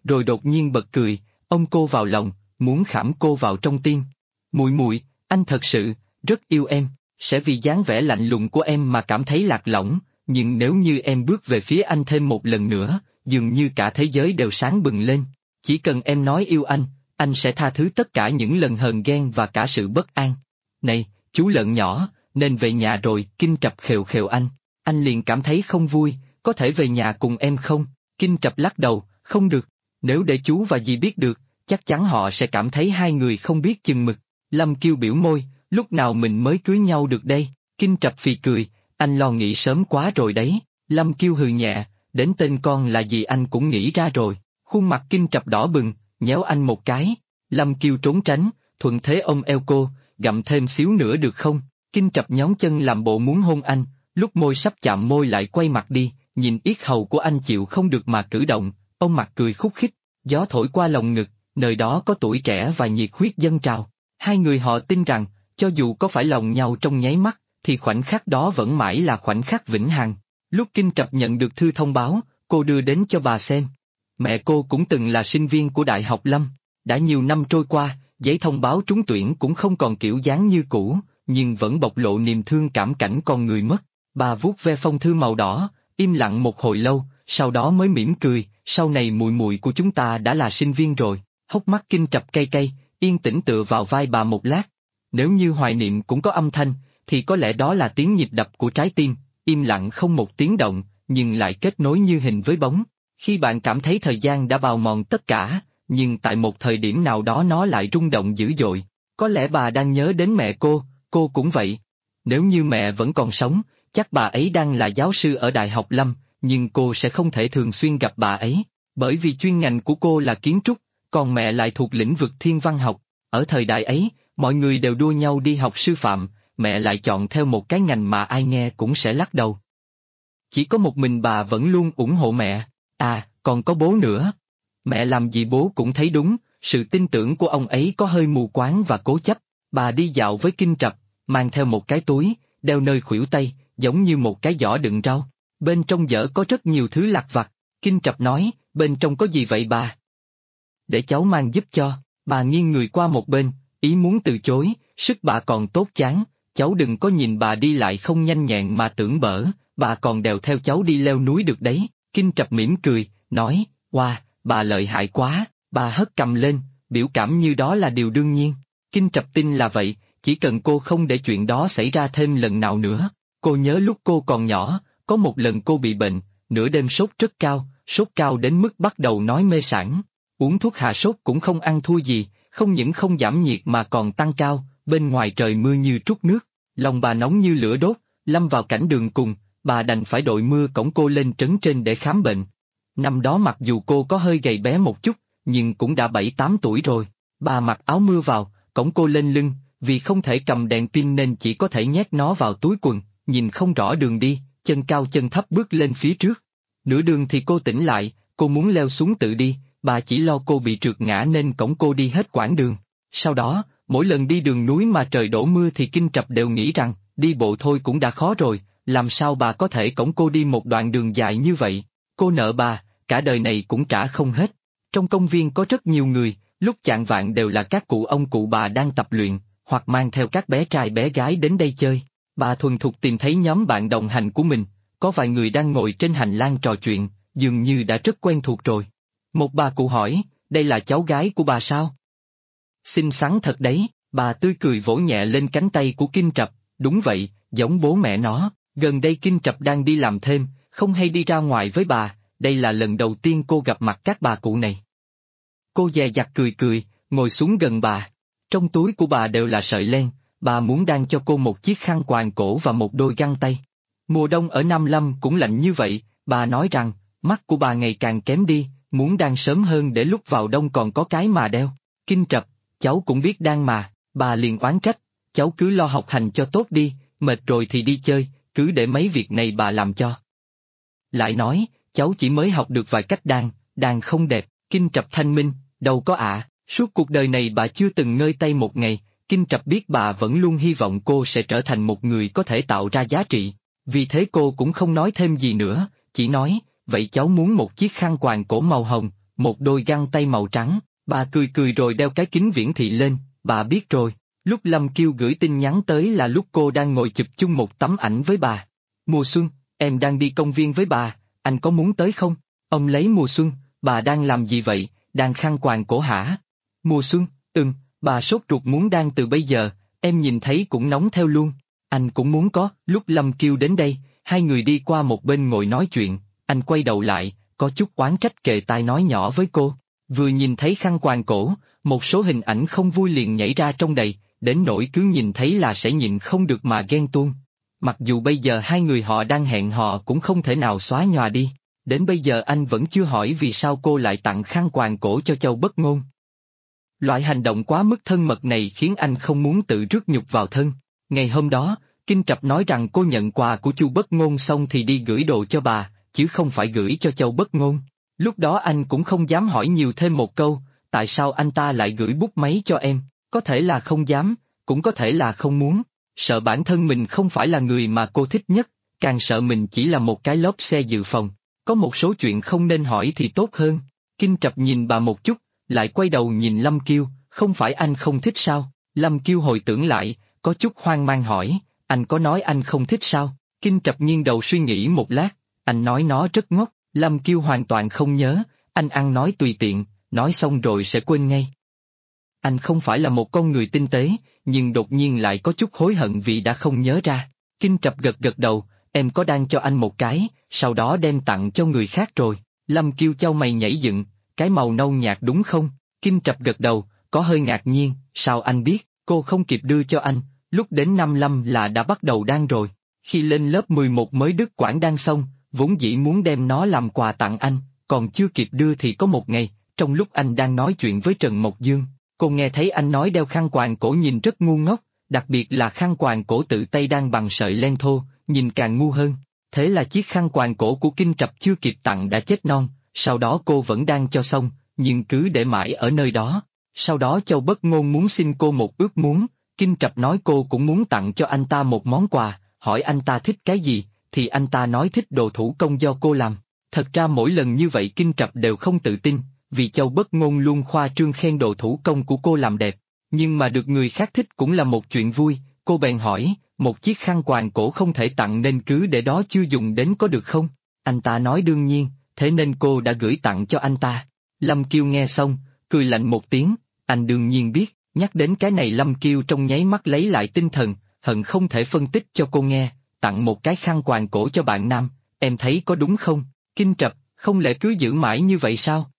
rồi đột nhiên bật cười, ôm cô vào lòng, muốn khảm cô vào trong tim. Muội muội, anh thật sự rất yêu em, sẽ vì dáng vẻ lạnh lùng của em mà cảm thấy lạc lõng, nhưng nếu như em bước về phía anh thêm một lần nữa, dường như cả thế giới đều sáng bừng lên. Chỉ cần em nói yêu anh sẽ tha thứ tất cả những lần hờn ghen và cả sự bất an. Này, chú lợn nhỏ, nên về nhà rồi. Kinh Trập khều khều anh liền cảm thấy không vui, có thể về nhà cùng em không? Kinh Trập lắc đầu, không được, nếu để chú và dì biết được, chắc chắn họ sẽ cảm thấy hai người không biết chừng mực. Lâm Kiêu biểu môi, lúc nào mình mới cưới nhau được đây? Kinh Trập phì cười, anh lo nghĩ sớm quá rồi đấy. Lâm Kiêu hừ nhẹ, đến tên con là gì anh cũng nghĩ ra rồi. Khuôn mặt Kinh Trập đỏ bừng, nhéo anh một cái. Lâm Kiêu trốn tránh, thuận thế ôm eo cô, gặm thêm xíu nữa được không? Kinh Trập nhón chân làm bộ muốn hôn anh, lúc môi sắp chạm môi lại quay mặt đi, nhìn yết hầu của anh chịu không được mà cử động, ông mặt cười khúc khích, gió thổi qua lồng ngực, nơi đó có tuổi trẻ và nhiệt huyết dâng trào. Hai người họ tin rằng, cho dù có phải lòng nhau trong nháy mắt, thì khoảnh khắc đó vẫn mãi là khoảnh khắc vĩnh hằng. Lúc Kinh Trập nhận được thư thông báo, cô đưa đến cho bà xem. Mẹ cô cũng từng là sinh viên của Đại học Lâm. Đã nhiều năm trôi qua, giấy thông báo trúng tuyển cũng không còn kiểu dáng như cũ, nhưng vẫn bộc lộ niềm thương cảm cảnh con người mất. Bà vuốt ve phong thư màu đỏ, im lặng một hồi lâu, sau đó mới mỉm cười, sau này muội muội của chúng ta đã là sinh viên rồi. Hốc mắt Kinh Trập cay cay, yên tĩnh tựa vào vai bà một lát. Nếu như hoài niệm cũng có âm thanh, thì có lẽ đó là tiếng nhịp đập của trái tim, im lặng không một tiếng động, nhưng lại kết nối như hình với bóng. Khi bạn cảm thấy thời gian đã bào mòn tất cả, nhưng tại một thời điểm nào đó nó lại rung động dữ dội. Có lẽ bà đang nhớ đến mẹ cô cũng vậy. Nếu như mẹ vẫn còn sống, chắc bà ấy đang là giáo sư ở Đại học Lâm, nhưng cô sẽ không thể thường xuyên gặp bà ấy, bởi vì chuyên ngành của cô là kiến trúc, còn mẹ lại thuộc lĩnh vực thiên văn học. Ở thời đại ấy, mọi người đều đua nhau đi học sư phạm, mẹ lại chọn theo một cái ngành mà ai nghe cũng sẽ lắc đầu. Chỉ có một mình bà vẫn luôn ủng hộ mẹ. À, còn có bố nữa. Mẹ làm gì bố cũng thấy đúng, sự tin tưởng của ông ấy có hơi mù quáng và cố chấp. Bà đi dạo với Kinh Trập, mang theo một cái túi, đeo nơi khuỷu tay, giống như một cái giỏ đựng rau. Bên trong giỏ có rất nhiều thứ lặt vặt. Kinh Trập nói, bên trong có gì vậy bà? Để cháu mang giúp cho. Bà nghiêng người qua một bên, ý muốn từ chối, sức bà còn tốt chán, cháu đừng có nhìn bà đi lại không nhanh nhẹn mà tưởng bở, bà còn đèo theo cháu đi leo núi được đấy. Kinh Trập mỉm cười, nói, wow, bà lợi hại quá, bà hất cầm lên, biểu cảm như đó là điều đương nhiên. Kinh Trập tin là vậy, chỉ cần cô không để chuyện đó xảy ra thêm lần nào nữa. Cô nhớ lúc cô còn nhỏ, có một lần cô bị bệnh, nửa đêm sốt rất cao, sốt cao đến mức bắt đầu nói mê sảng. Uống thuốc hạ sốt cũng không ăn thua gì, không những không giảm nhiệt mà còn tăng cao, bên ngoài trời mưa như trút nước, lòng bà nóng như lửa đốt, lâm vào cảnh đường cùng, bà đành phải đội mưa cõng cô lên trấn trên để khám bệnh. Năm đó mặc dù cô có hơi gầy bé một chút, nhưng cũng đã 7-8 tuổi rồi, bà mặc áo mưa vào, cõng cô lên lưng, vì không thể cầm đèn pin nên chỉ có thể nhét nó vào túi quần, nhìn không rõ đường đi, chân cao chân thấp bước lên phía trước. Nửa đường thì cô tỉnh lại, cô muốn leo xuống tự đi, bà chỉ lo cô bị trượt ngã nên cõng cô đi hết quãng đường. Sau đó, mỗi lần đi đường núi mà trời đổ mưa thì Kinh Trập đều nghĩ rằng, đi bộ thôi cũng đã khó rồi, làm sao bà có thể cõng cô đi một đoạn đường dài như vậy? Cô nợ bà, cả đời này cũng trả không hết. Trong công viên có rất nhiều người, lúc chạng vạng đều là các cụ ông cụ bà đang tập luyện, hoặc mang theo các bé trai bé gái đến đây chơi. Bà thuần thục tìm thấy nhóm bạn đồng hành của mình, có vài người đang ngồi trên hành lang trò chuyện, dường như đã rất quen thuộc rồi. Một bà cụ hỏi, đây là cháu gái của bà sao? Xinh xắn thật đấy, bà tươi cười vỗ nhẹ lên cánh tay của Kinh Trập, đúng vậy, giống bố mẹ nó, gần đây Kinh Trập đang đi làm thêm, không hay đi ra ngoài với bà, đây là lần đầu tiên cô gặp mặt các bà cụ này. Cô dè dặt cười cười, ngồi xuống gần bà, trong túi của bà đều là sợi len, bà muốn đan cho cô một chiếc khăn quàng cổ và một đôi găng tay. Mùa đông ở Nam Lâm cũng lạnh như vậy, bà nói rằng, mắt của bà ngày càng kém đi, muốn đan sớm hơn để lúc vào đông còn có cái mà đeo. Kinh Trập, cháu cũng biết đan mà, bà liền oán trách, cháu cứ lo học hành cho tốt đi, mệt rồi thì đi chơi, cứ để mấy việc này bà làm cho. Lại nói, cháu chỉ mới học được vài cách đan không đẹp. Kinh Trập thanh minh, đâu có ạ, suốt cuộc đời này bà chưa từng ngơi tay một ngày. Kinh Trập biết bà vẫn luôn hy vọng cô sẽ trở thành một người có thể tạo ra giá trị, vì thế cô cũng không nói thêm gì nữa, chỉ nói, vậy cháu muốn một chiếc khăn quàng cổ màu hồng, một đôi găng tay màu trắng, bà cười cười rồi đeo cái kính viễn thị lên, bà biết rồi. Lúc Lâm Kiều gửi tin nhắn tới là lúc cô đang ngồi chụp chung một tấm ảnh với bà. Mùa xuân, em đang đi công viên với bà, anh có muốn tới không? Ông lấy mùa xuân, bà đang làm gì vậy, đang khăn quàng cổ hả? Mùa xuân, bà sốt ruột muốn đang từ bây giờ, em nhìn thấy cũng nóng theo luôn. Anh cũng muốn có, lúc Lâm Kiều đến đây, hai người đi qua một bên ngồi nói chuyện, anh quay đầu lại, có chút oán trách kề tai nói nhỏ với cô. Vừa nhìn thấy khăn quàng cổ, một số hình ảnh không vui liền nhảy ra trong đầy, đến nỗi cứ nhìn thấy là sẽ nhịn không được mà ghen tuông. Mặc dù bây giờ hai người họ đang hẹn hò cũng không thể nào xóa nhòa đi. Đến bây giờ anh vẫn chưa hỏi vì sao cô lại tặng khăn quàng cổ cho Châu Bất Ngôn. Loại hành động quá mức thân mật này khiến anh không muốn tự rước nhục vào thân. Ngày hôm đó, Kinh Trập nói rằng cô nhận quà của Chu Bất Ngôn xong thì đi gửi đồ cho bà, chứ không phải gửi cho Châu Bất Ngôn. Lúc đó anh cũng không dám hỏi nhiều thêm một câu, tại sao anh ta lại gửi bút máy cho em, có thể là không dám, cũng có thể là không muốn, sợ bản thân mình không phải là người mà cô thích nhất, càng sợ mình chỉ là một cái lốp xe dự phòng, có một số chuyện không nên hỏi thì tốt hơn. Kinh Trập nhìn bà một chút, lại quay đầu nhìn Lâm Kiều, không phải anh không thích sao? Lâm Kiều hồi tưởng lại, có chút hoang mang hỏi, anh có nói anh không thích sao? Kinh Trập nghiêng đầu suy nghĩ một lát, anh nói nó rất ngốc. Lâm Kiều hoàn toàn không nhớ, anh ăn nói tùy tiện, nói xong rồi sẽ quên ngay. Anh không phải là một con người tinh tế, nhưng đột nhiên lại có chút hối hận vì đã không nhớ ra. Kinh Trập gật gật đầu, em có đang cho anh một cái, sau đó đem tặng cho người khác rồi. Lâm Kiều chau mày nhảy dựng, cái màu nâu nhạt đúng không? Kinh Trập gật đầu, có hơi ngạc nhiên, sao anh biết, cô không kịp đưa cho anh, lúc đến năm Lâm là đã bắt đầu đan rồi. Khi lên lớp 11 mới đứt quãng đan xong, vốn dĩ muốn đem nó làm quà tặng anh, còn chưa kịp đưa thì có một ngày, trong lúc anh đang nói chuyện với Trần Mộc Dương, cô nghe thấy anh nói đeo khăn quàng cổ nhìn rất ngu ngốc, đặc biệt là khăn quàng cổ tự tay đan bằng sợi len thô, nhìn càng ngu hơn. Thế là chiếc khăn quàng cổ của Kinh Trập chưa kịp tặng đã chết non, sau đó cô vẫn đang cho xong, nhưng cứ để mãi ở nơi đó. Sau đó Châu Bất Ngôn muốn xin cô một ước muốn, Kinh Trập nói cô cũng muốn tặng cho anh ta một món quà, hỏi anh ta thích cái gì, thì anh ta nói thích đồ thủ công do cô làm. Thật ra mỗi lần như vậy Kinh Trập đều không tự tin, vì Châu Bất Ngôn luôn khoa trương khen đồ thủ công của cô làm đẹp, nhưng mà được người khác thích cũng là một chuyện vui, cô bèn hỏi, một chiếc khăn quàng cổ không thể tặng nên cứ để đó chưa dùng đến có được không? Anh ta nói đương nhiên, thế nên cô đã gửi tặng cho anh ta. Lâm Kiều nghe xong, cười lạnh một tiếng, anh đương nhiên biết, nhắc đến cái này Lâm Kiều trong nháy mắt lấy lại tinh thần, hận không thể phân tích cho cô nghe, tặng một cái khăn quàng cổ cho bạn nam, em thấy có đúng không? Kinh Trập, không lẽ cứ giữ mãi như vậy sao?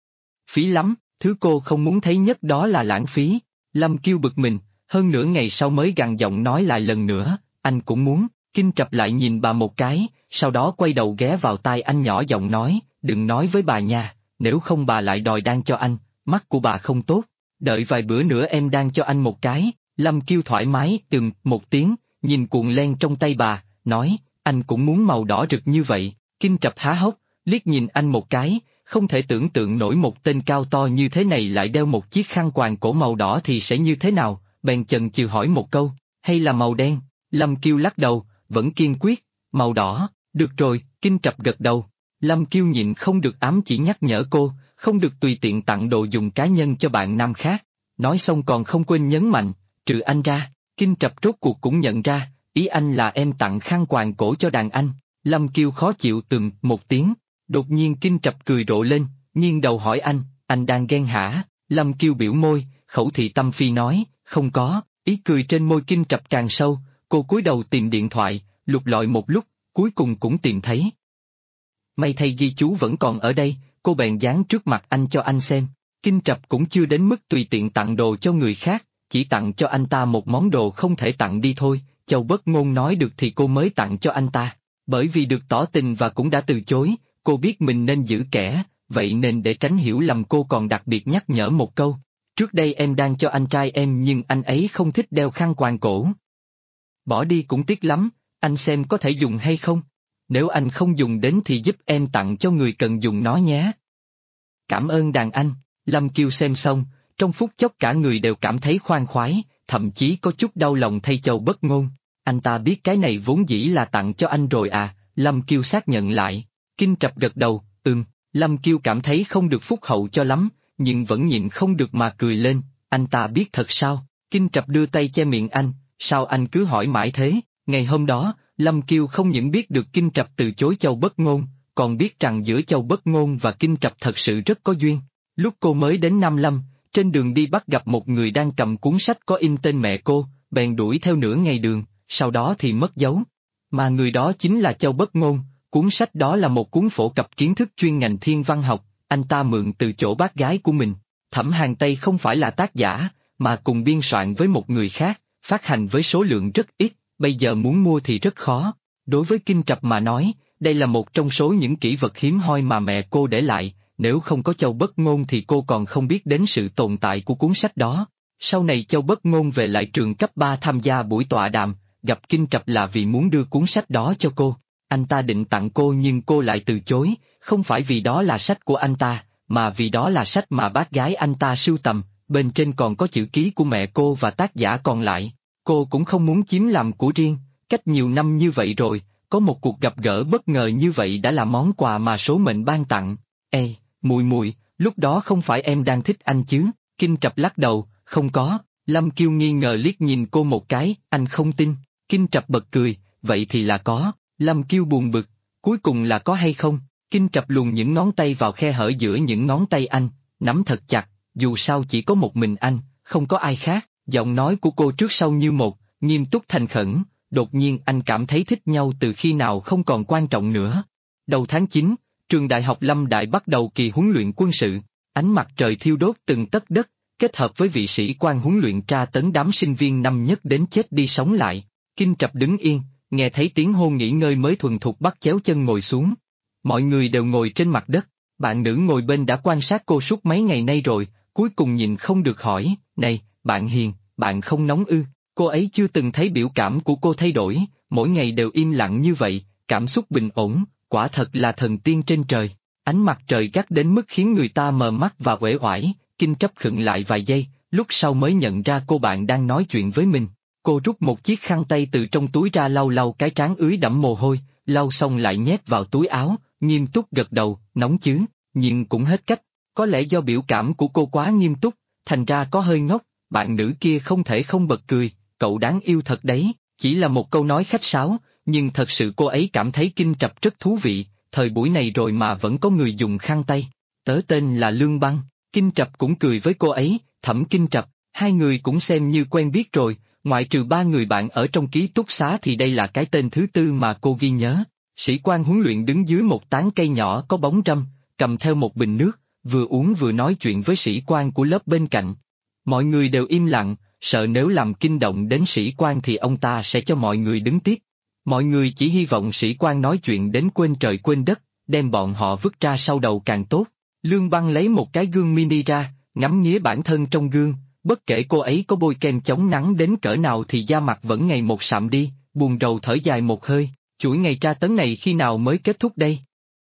Phí lắm, thứ cô không muốn thấy nhất đó là lãng phí. Lâm Kiều bực mình, hơn nửa ngày sau mới gằn giọng nói lại lần nữa, anh cũng muốn. Kinh Trập lại nhìn bà một cái, sau đó quay đầu ghé vào tai anh nhỏ giọng nói, đừng nói với bà nha, nếu không bà lại đòi đan cho anh, mắt của bà không tốt, đợi vài bữa nữa em đan cho anh một cái. Lâm Kiều thoải mái một tiếng, nhìn cuộn len trong tay bà, nói, anh cũng muốn màu đỏ rực như vậy. Kinh Trập há hốc, liếc nhìn anh một cái, không thể tưởng tượng nổi một tên cao to như thế này lại đeo một chiếc khăn quàng cổ màu đỏ thì sẽ như thế nào, bèn chần chừ hỏi một câu, hay là màu đen? Lâm Kiều lắc đầu, vẫn kiên quyết, màu đỏ, được rồi. Kinh Trập gật đầu. Lâm Kiều nhịn không được ám chỉ nhắc nhở cô, không được tùy tiện tặng đồ dùng cá nhân cho bạn nam khác, nói xong còn không quên nhấn mạnh, trừ anh ra. Kinh Trập rốt cuộc cũng nhận ra, ý anh là em tặng khăn quàng cổ cho đàn anh. Lâm Kiều khó chịu một tiếng, đột nhiên Kinh Trập cười rộ lên, nghiêng đầu hỏi anh đang ghen hả? Lâm Kiều biểu môi, khẩu thị tâm phi nói, không có. Ý cười trên môi Kinh Trập càng sâu, cô cúi đầu tìm điện thoại, lục lọi một lúc, cuối cùng cũng tìm thấy. May thay ghi chú vẫn còn ở đây, cô bèn dán trước mặt anh cho anh xem. Kinh Trập cũng chưa đến mức tùy tiện tặng đồ cho người khác, chỉ tặng cho anh ta một món đồ không thể tặng đi thôi. Châu Bất Ngôn nói được thì cô mới tặng cho anh ta, bởi vì được tỏ tình và cũng đã từ chối, cô biết mình nên giữ kẽ, vậy nên để tránh hiểu lầm cô còn đặc biệt nhắc nhở một câu. Trước đây em đang cho anh trai em nhưng anh ấy không thích đeo khăn quàng cổ. Bỏ đi cũng tiếc lắm, anh xem có thể dùng hay không? Nếu anh không dùng đến thì giúp em tặng cho người cần dùng nó nhé. Cảm ơn đàn anh. Lâm Kiều xem xong, trong phút chốc cả người đều cảm thấy khoan khoái, thậm chí có chút đau lòng thay Châu Bất Ngôn. Anh ta biết cái này vốn dĩ là tặng cho anh rồi à? Lâm Kiều xác nhận lại. Kinh Trập gật đầu, Lâm Kiêu cảm thấy không được phúc hậu cho lắm, nhưng vẫn nhịn không được mà cười lên, anh ta biết thật sao? Kinh Trập đưa tay che miệng anh, sao anh cứ hỏi mãi thế? Ngày hôm đó, Lâm Kiêu không những biết được Kinh Trập từ chối Châu Bất Ngôn, còn biết rằng giữa Châu Bất Ngôn và Kinh Trập thật sự rất có duyên. Lúc cô mới đến Nam Lâm, trên đường đi bắt gặp một người đang cầm cuốn sách có in tên mẹ cô, bèn đuổi theo nửa ngày đường, sau đó thì mất dấu. Mà người đó chính là Châu Bất Ngôn, cuốn sách đó là một cuốn phổ cập kiến thức chuyên ngành thiên văn học, anh ta mượn từ chỗ bác gái của mình. Thẩm Hàn Tây không phải là tác giả, mà cùng biên soạn với một người khác, phát hành với số lượng rất ít, bây giờ muốn mua thì rất khó. Đối với Kinh Trập mà nói, đây là một trong số những kỷ vật hiếm hoi mà mẹ cô để lại, nếu không có Châu Bất Ngôn thì cô còn không biết đến sự tồn tại của cuốn sách đó. Sau này Châu Bất Ngôn về lại trường cấp 3 tham gia buổi tọa đàm, gặp Kinh Trập là vì muốn đưa cuốn sách đó cho cô. Anh ta định tặng cô nhưng cô lại từ chối, không phải vì đó là sách của anh ta, mà vì đó là sách mà bác gái anh ta sưu tầm, bên trên còn có chữ ký của mẹ cô và tác giả còn lại. Cô cũng không muốn chiếm làm của riêng, cách nhiều năm như vậy rồi, có một cuộc gặp gỡ bất ngờ như vậy đã là món quà mà số mệnh ban tặng. Ê, mùi mùi, lúc đó không phải em đang thích anh chứ? Kinh Trập lắc đầu, không có. Lâm Kiêu nghi ngờ liếc nhìn cô một cái, anh không tin. Kinh Trập bật cười, vậy thì là có. Lâm Kiêu buồn bực, cuối cùng là có hay không? Kinh Trập luồn những ngón tay vào khe hở giữa những ngón tay anh, nắm thật chặt, dù sao chỉ có một mình anh, không có ai khác. Giọng nói của cô trước sau như một, nghiêm túc thành khẩn, đột nhiên anh cảm thấy thích nhau từ khi nào không còn quan trọng nữa. Đầu tháng 9, trường Đại học Lâm Đại bắt đầu kỳ huấn luyện quân sự, ánh mặt trời thiêu đốt từng tấc đất, kết hợp với vị sĩ quan huấn luyện tra tấn đám sinh viên năm nhất đến chết đi sống lại. Kinh Trập đứng yên, nghe thấy tiếng hôn nghỉ ngơi mới thuần thục bắt chéo chân ngồi xuống. Mọi người đều ngồi trên mặt đất, bạn nữ ngồi bên đã quan sát cô suốt mấy ngày nay rồi, cuối cùng nhìn không được hỏi, này, bạn Hiền, bạn không nóng ư? Cô ấy chưa từng thấy biểu cảm của cô thay đổi, mỗi ngày đều im lặng như vậy, cảm xúc bình ổn, quả thật là thần tiên trên trời. Ánh mặt trời gắt đến mức khiến người ta mờ mắt và uể oải, Kinh Trập khựng lại vài giây, lúc sau mới nhận ra cô bạn đang nói chuyện với mình. Cô rút một chiếc khăn tay từ trong túi ra lau lau cái trán ướt đẫm mồ hôi, lau xong lại nhét vào túi áo, nghiêm túc gật đầu, nóng chứ, nhưng cũng hết cách. Có lẽ do biểu cảm của cô quá nghiêm túc, thành ra có hơi ngốc, bạn nữ kia không thể không bật cười, cậu đáng yêu thật đấy, chỉ là một câu nói khách sáo, nhưng thật sự cô ấy cảm thấy Kinh Trập rất thú vị, thời buổi này rồi mà vẫn có người dùng khăn tay. Tớ tên là Lương Băng, Kinh Trập cũng cười với cô ấy, Thẩm Kinh Trập, hai người cũng xem như quen biết rồi, ngoại trừ ba người bạn ở trong ký túc xá thì đây là cái tên thứ tư mà cô ghi nhớ. Sĩ quan huấn luyện đứng dưới một tán cây nhỏ có bóng râm, cầm theo một bình nước, vừa uống vừa nói chuyện với sĩ quan của lớp bên cạnh. Mọi người đều im lặng, sợ nếu làm kinh động đến sĩ quan thì ông ta sẽ cho mọi người đứng tiếp. Mọi người chỉ hy vọng sĩ quan nói chuyện đến quên trời quên đất, đem bọn họ vứt ra sau đầu càng tốt. Lương Băng lấy một cái gương mini ra, ngắm nghía bản thân trong gương, bất kể cô ấy có bôi kem chống nắng đến cỡ nào thì da mặt vẫn ngày một sạm đi, buồn rầu thở dài một hơi, chuỗi ngày tra tấn này khi nào mới kết thúc đây?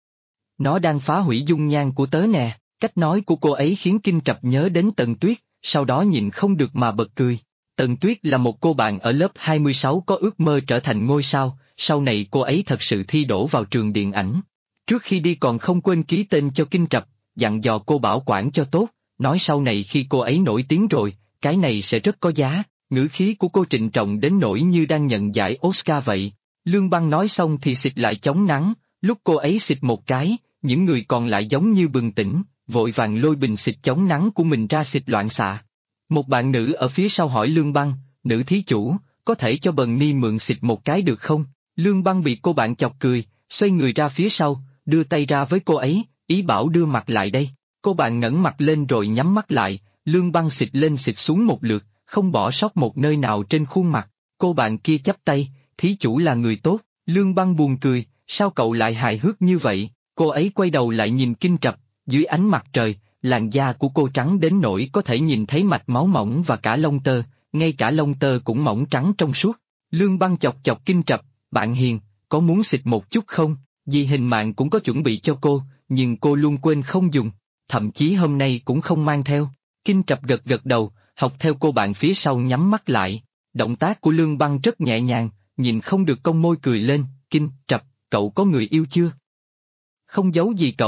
Nó đang phá hủy dung nhan của tớ nè, cách nói của cô ấy khiến Kinh Trập nhớ đến Tần Tuyết, sau đó nhịn không được mà bật cười. Tần Tuyết là một cô bạn ở lớp 26 có ước mơ trở thành ngôi sao, sau này cô ấy thật sự thi đỗ vào trường điện ảnh. Trước khi đi còn không quên ký tên cho Kinh Trập, dặn dò cô bảo quản cho tốt, nói sau này khi cô ấy nổi tiếng rồi, cái này sẽ rất có giá, ngữ khí của cô trịnh trọng đến nỗi như đang nhận giải Oscar vậy. Lương Băng nói xong thì xịt lại chống nắng, lúc cô ấy xịt một cái, những người còn lại giống như bừng tỉnh, vội vàng lôi bình xịt chống nắng của mình ra xịt loạn xạ. Một bạn nữ ở phía sau hỏi Lương Băng, nữ thí chủ, có thể cho Bần Ni mượn xịt một cái được không? Lương Băng bị cô bạn chọc cười, xoay người ra phía sau, đưa tay ra với cô ấy, ý bảo đưa mặt lại đây. Cô bạn ngẩng mặt lên rồi nhắm mắt lại, Lương Băng xịt lên xịt xuống một lượt, không bỏ sót một nơi nào trên khuôn mặt. Cô bạn kia chắp tay, thí chủ là người tốt. Lương Băng buồn cười, sao cậu lại hài hước như vậy? Cô ấy quay đầu lại nhìn Kinh Trập, dưới ánh mặt trời, làn da của cô trắng đến nỗi có thể nhìn thấy mạch máu mỏng và cả lông tơ, ngay cả lông tơ cũng mỏng trắng trong suốt. Lương Băng chọc chọc Kinh Trập, bạn Hiền, có muốn xịt một chút không? Vì hình mạng cũng có chuẩn bị cho cô, nhưng cô luôn quên không dùng, thậm chí hôm nay cũng không mang theo. Kinh Trập gật gật đầu, học theo cô bạn phía sau nhắm mắt lại. Động tác của Lương Băng rất nhẹ nhàng, nhìn không được cong môi cười lên, Kinh Trập, cậu có người yêu chưa? Không giấu gì cậu,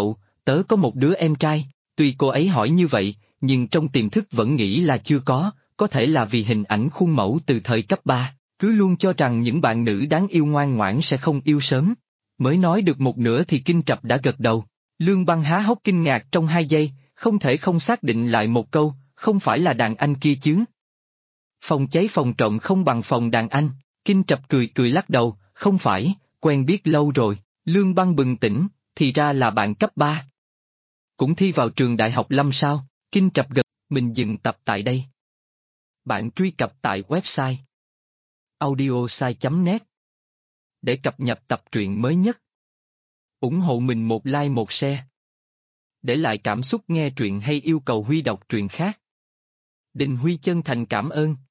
tớ có một đứa em trai, tuy cô ấy hỏi như vậy, nhưng trong tiềm thức vẫn nghĩ là chưa có thể là vì hình ảnh khuôn mẫu từ thời cấp 3, cứ luôn cho rằng những bạn nữ đáng yêu ngoan ngoãn sẽ không yêu sớm. Mới nói được một nửa thì Kinh Trập đã gật đầu. Lương Băng há hốc kinh ngạc trong 2 giây, không thể không xác định lại một câu, không phải là đàn anh kia chứ. Phòng cháy phòng trộm không bằng phòng đàn anh. Kinh Trập cười cười lắc đầu, không phải, quen biết lâu rồi. Lương Băng bừng tỉnh, thì ra là bạn cấp 3. Cũng thi vào trường đại học Lâm sao? Kinh Trập gật, mình dừng tập tại đây. Bạn truy cập tại website audiosai.net để cập nhật tập truyện mới nhất. Ủng hộ mình một like một share. Để lại cảm xúc nghe truyện hay yêu cầu Huy đọc truyện khác. Đình Huy chân thành cảm ơn.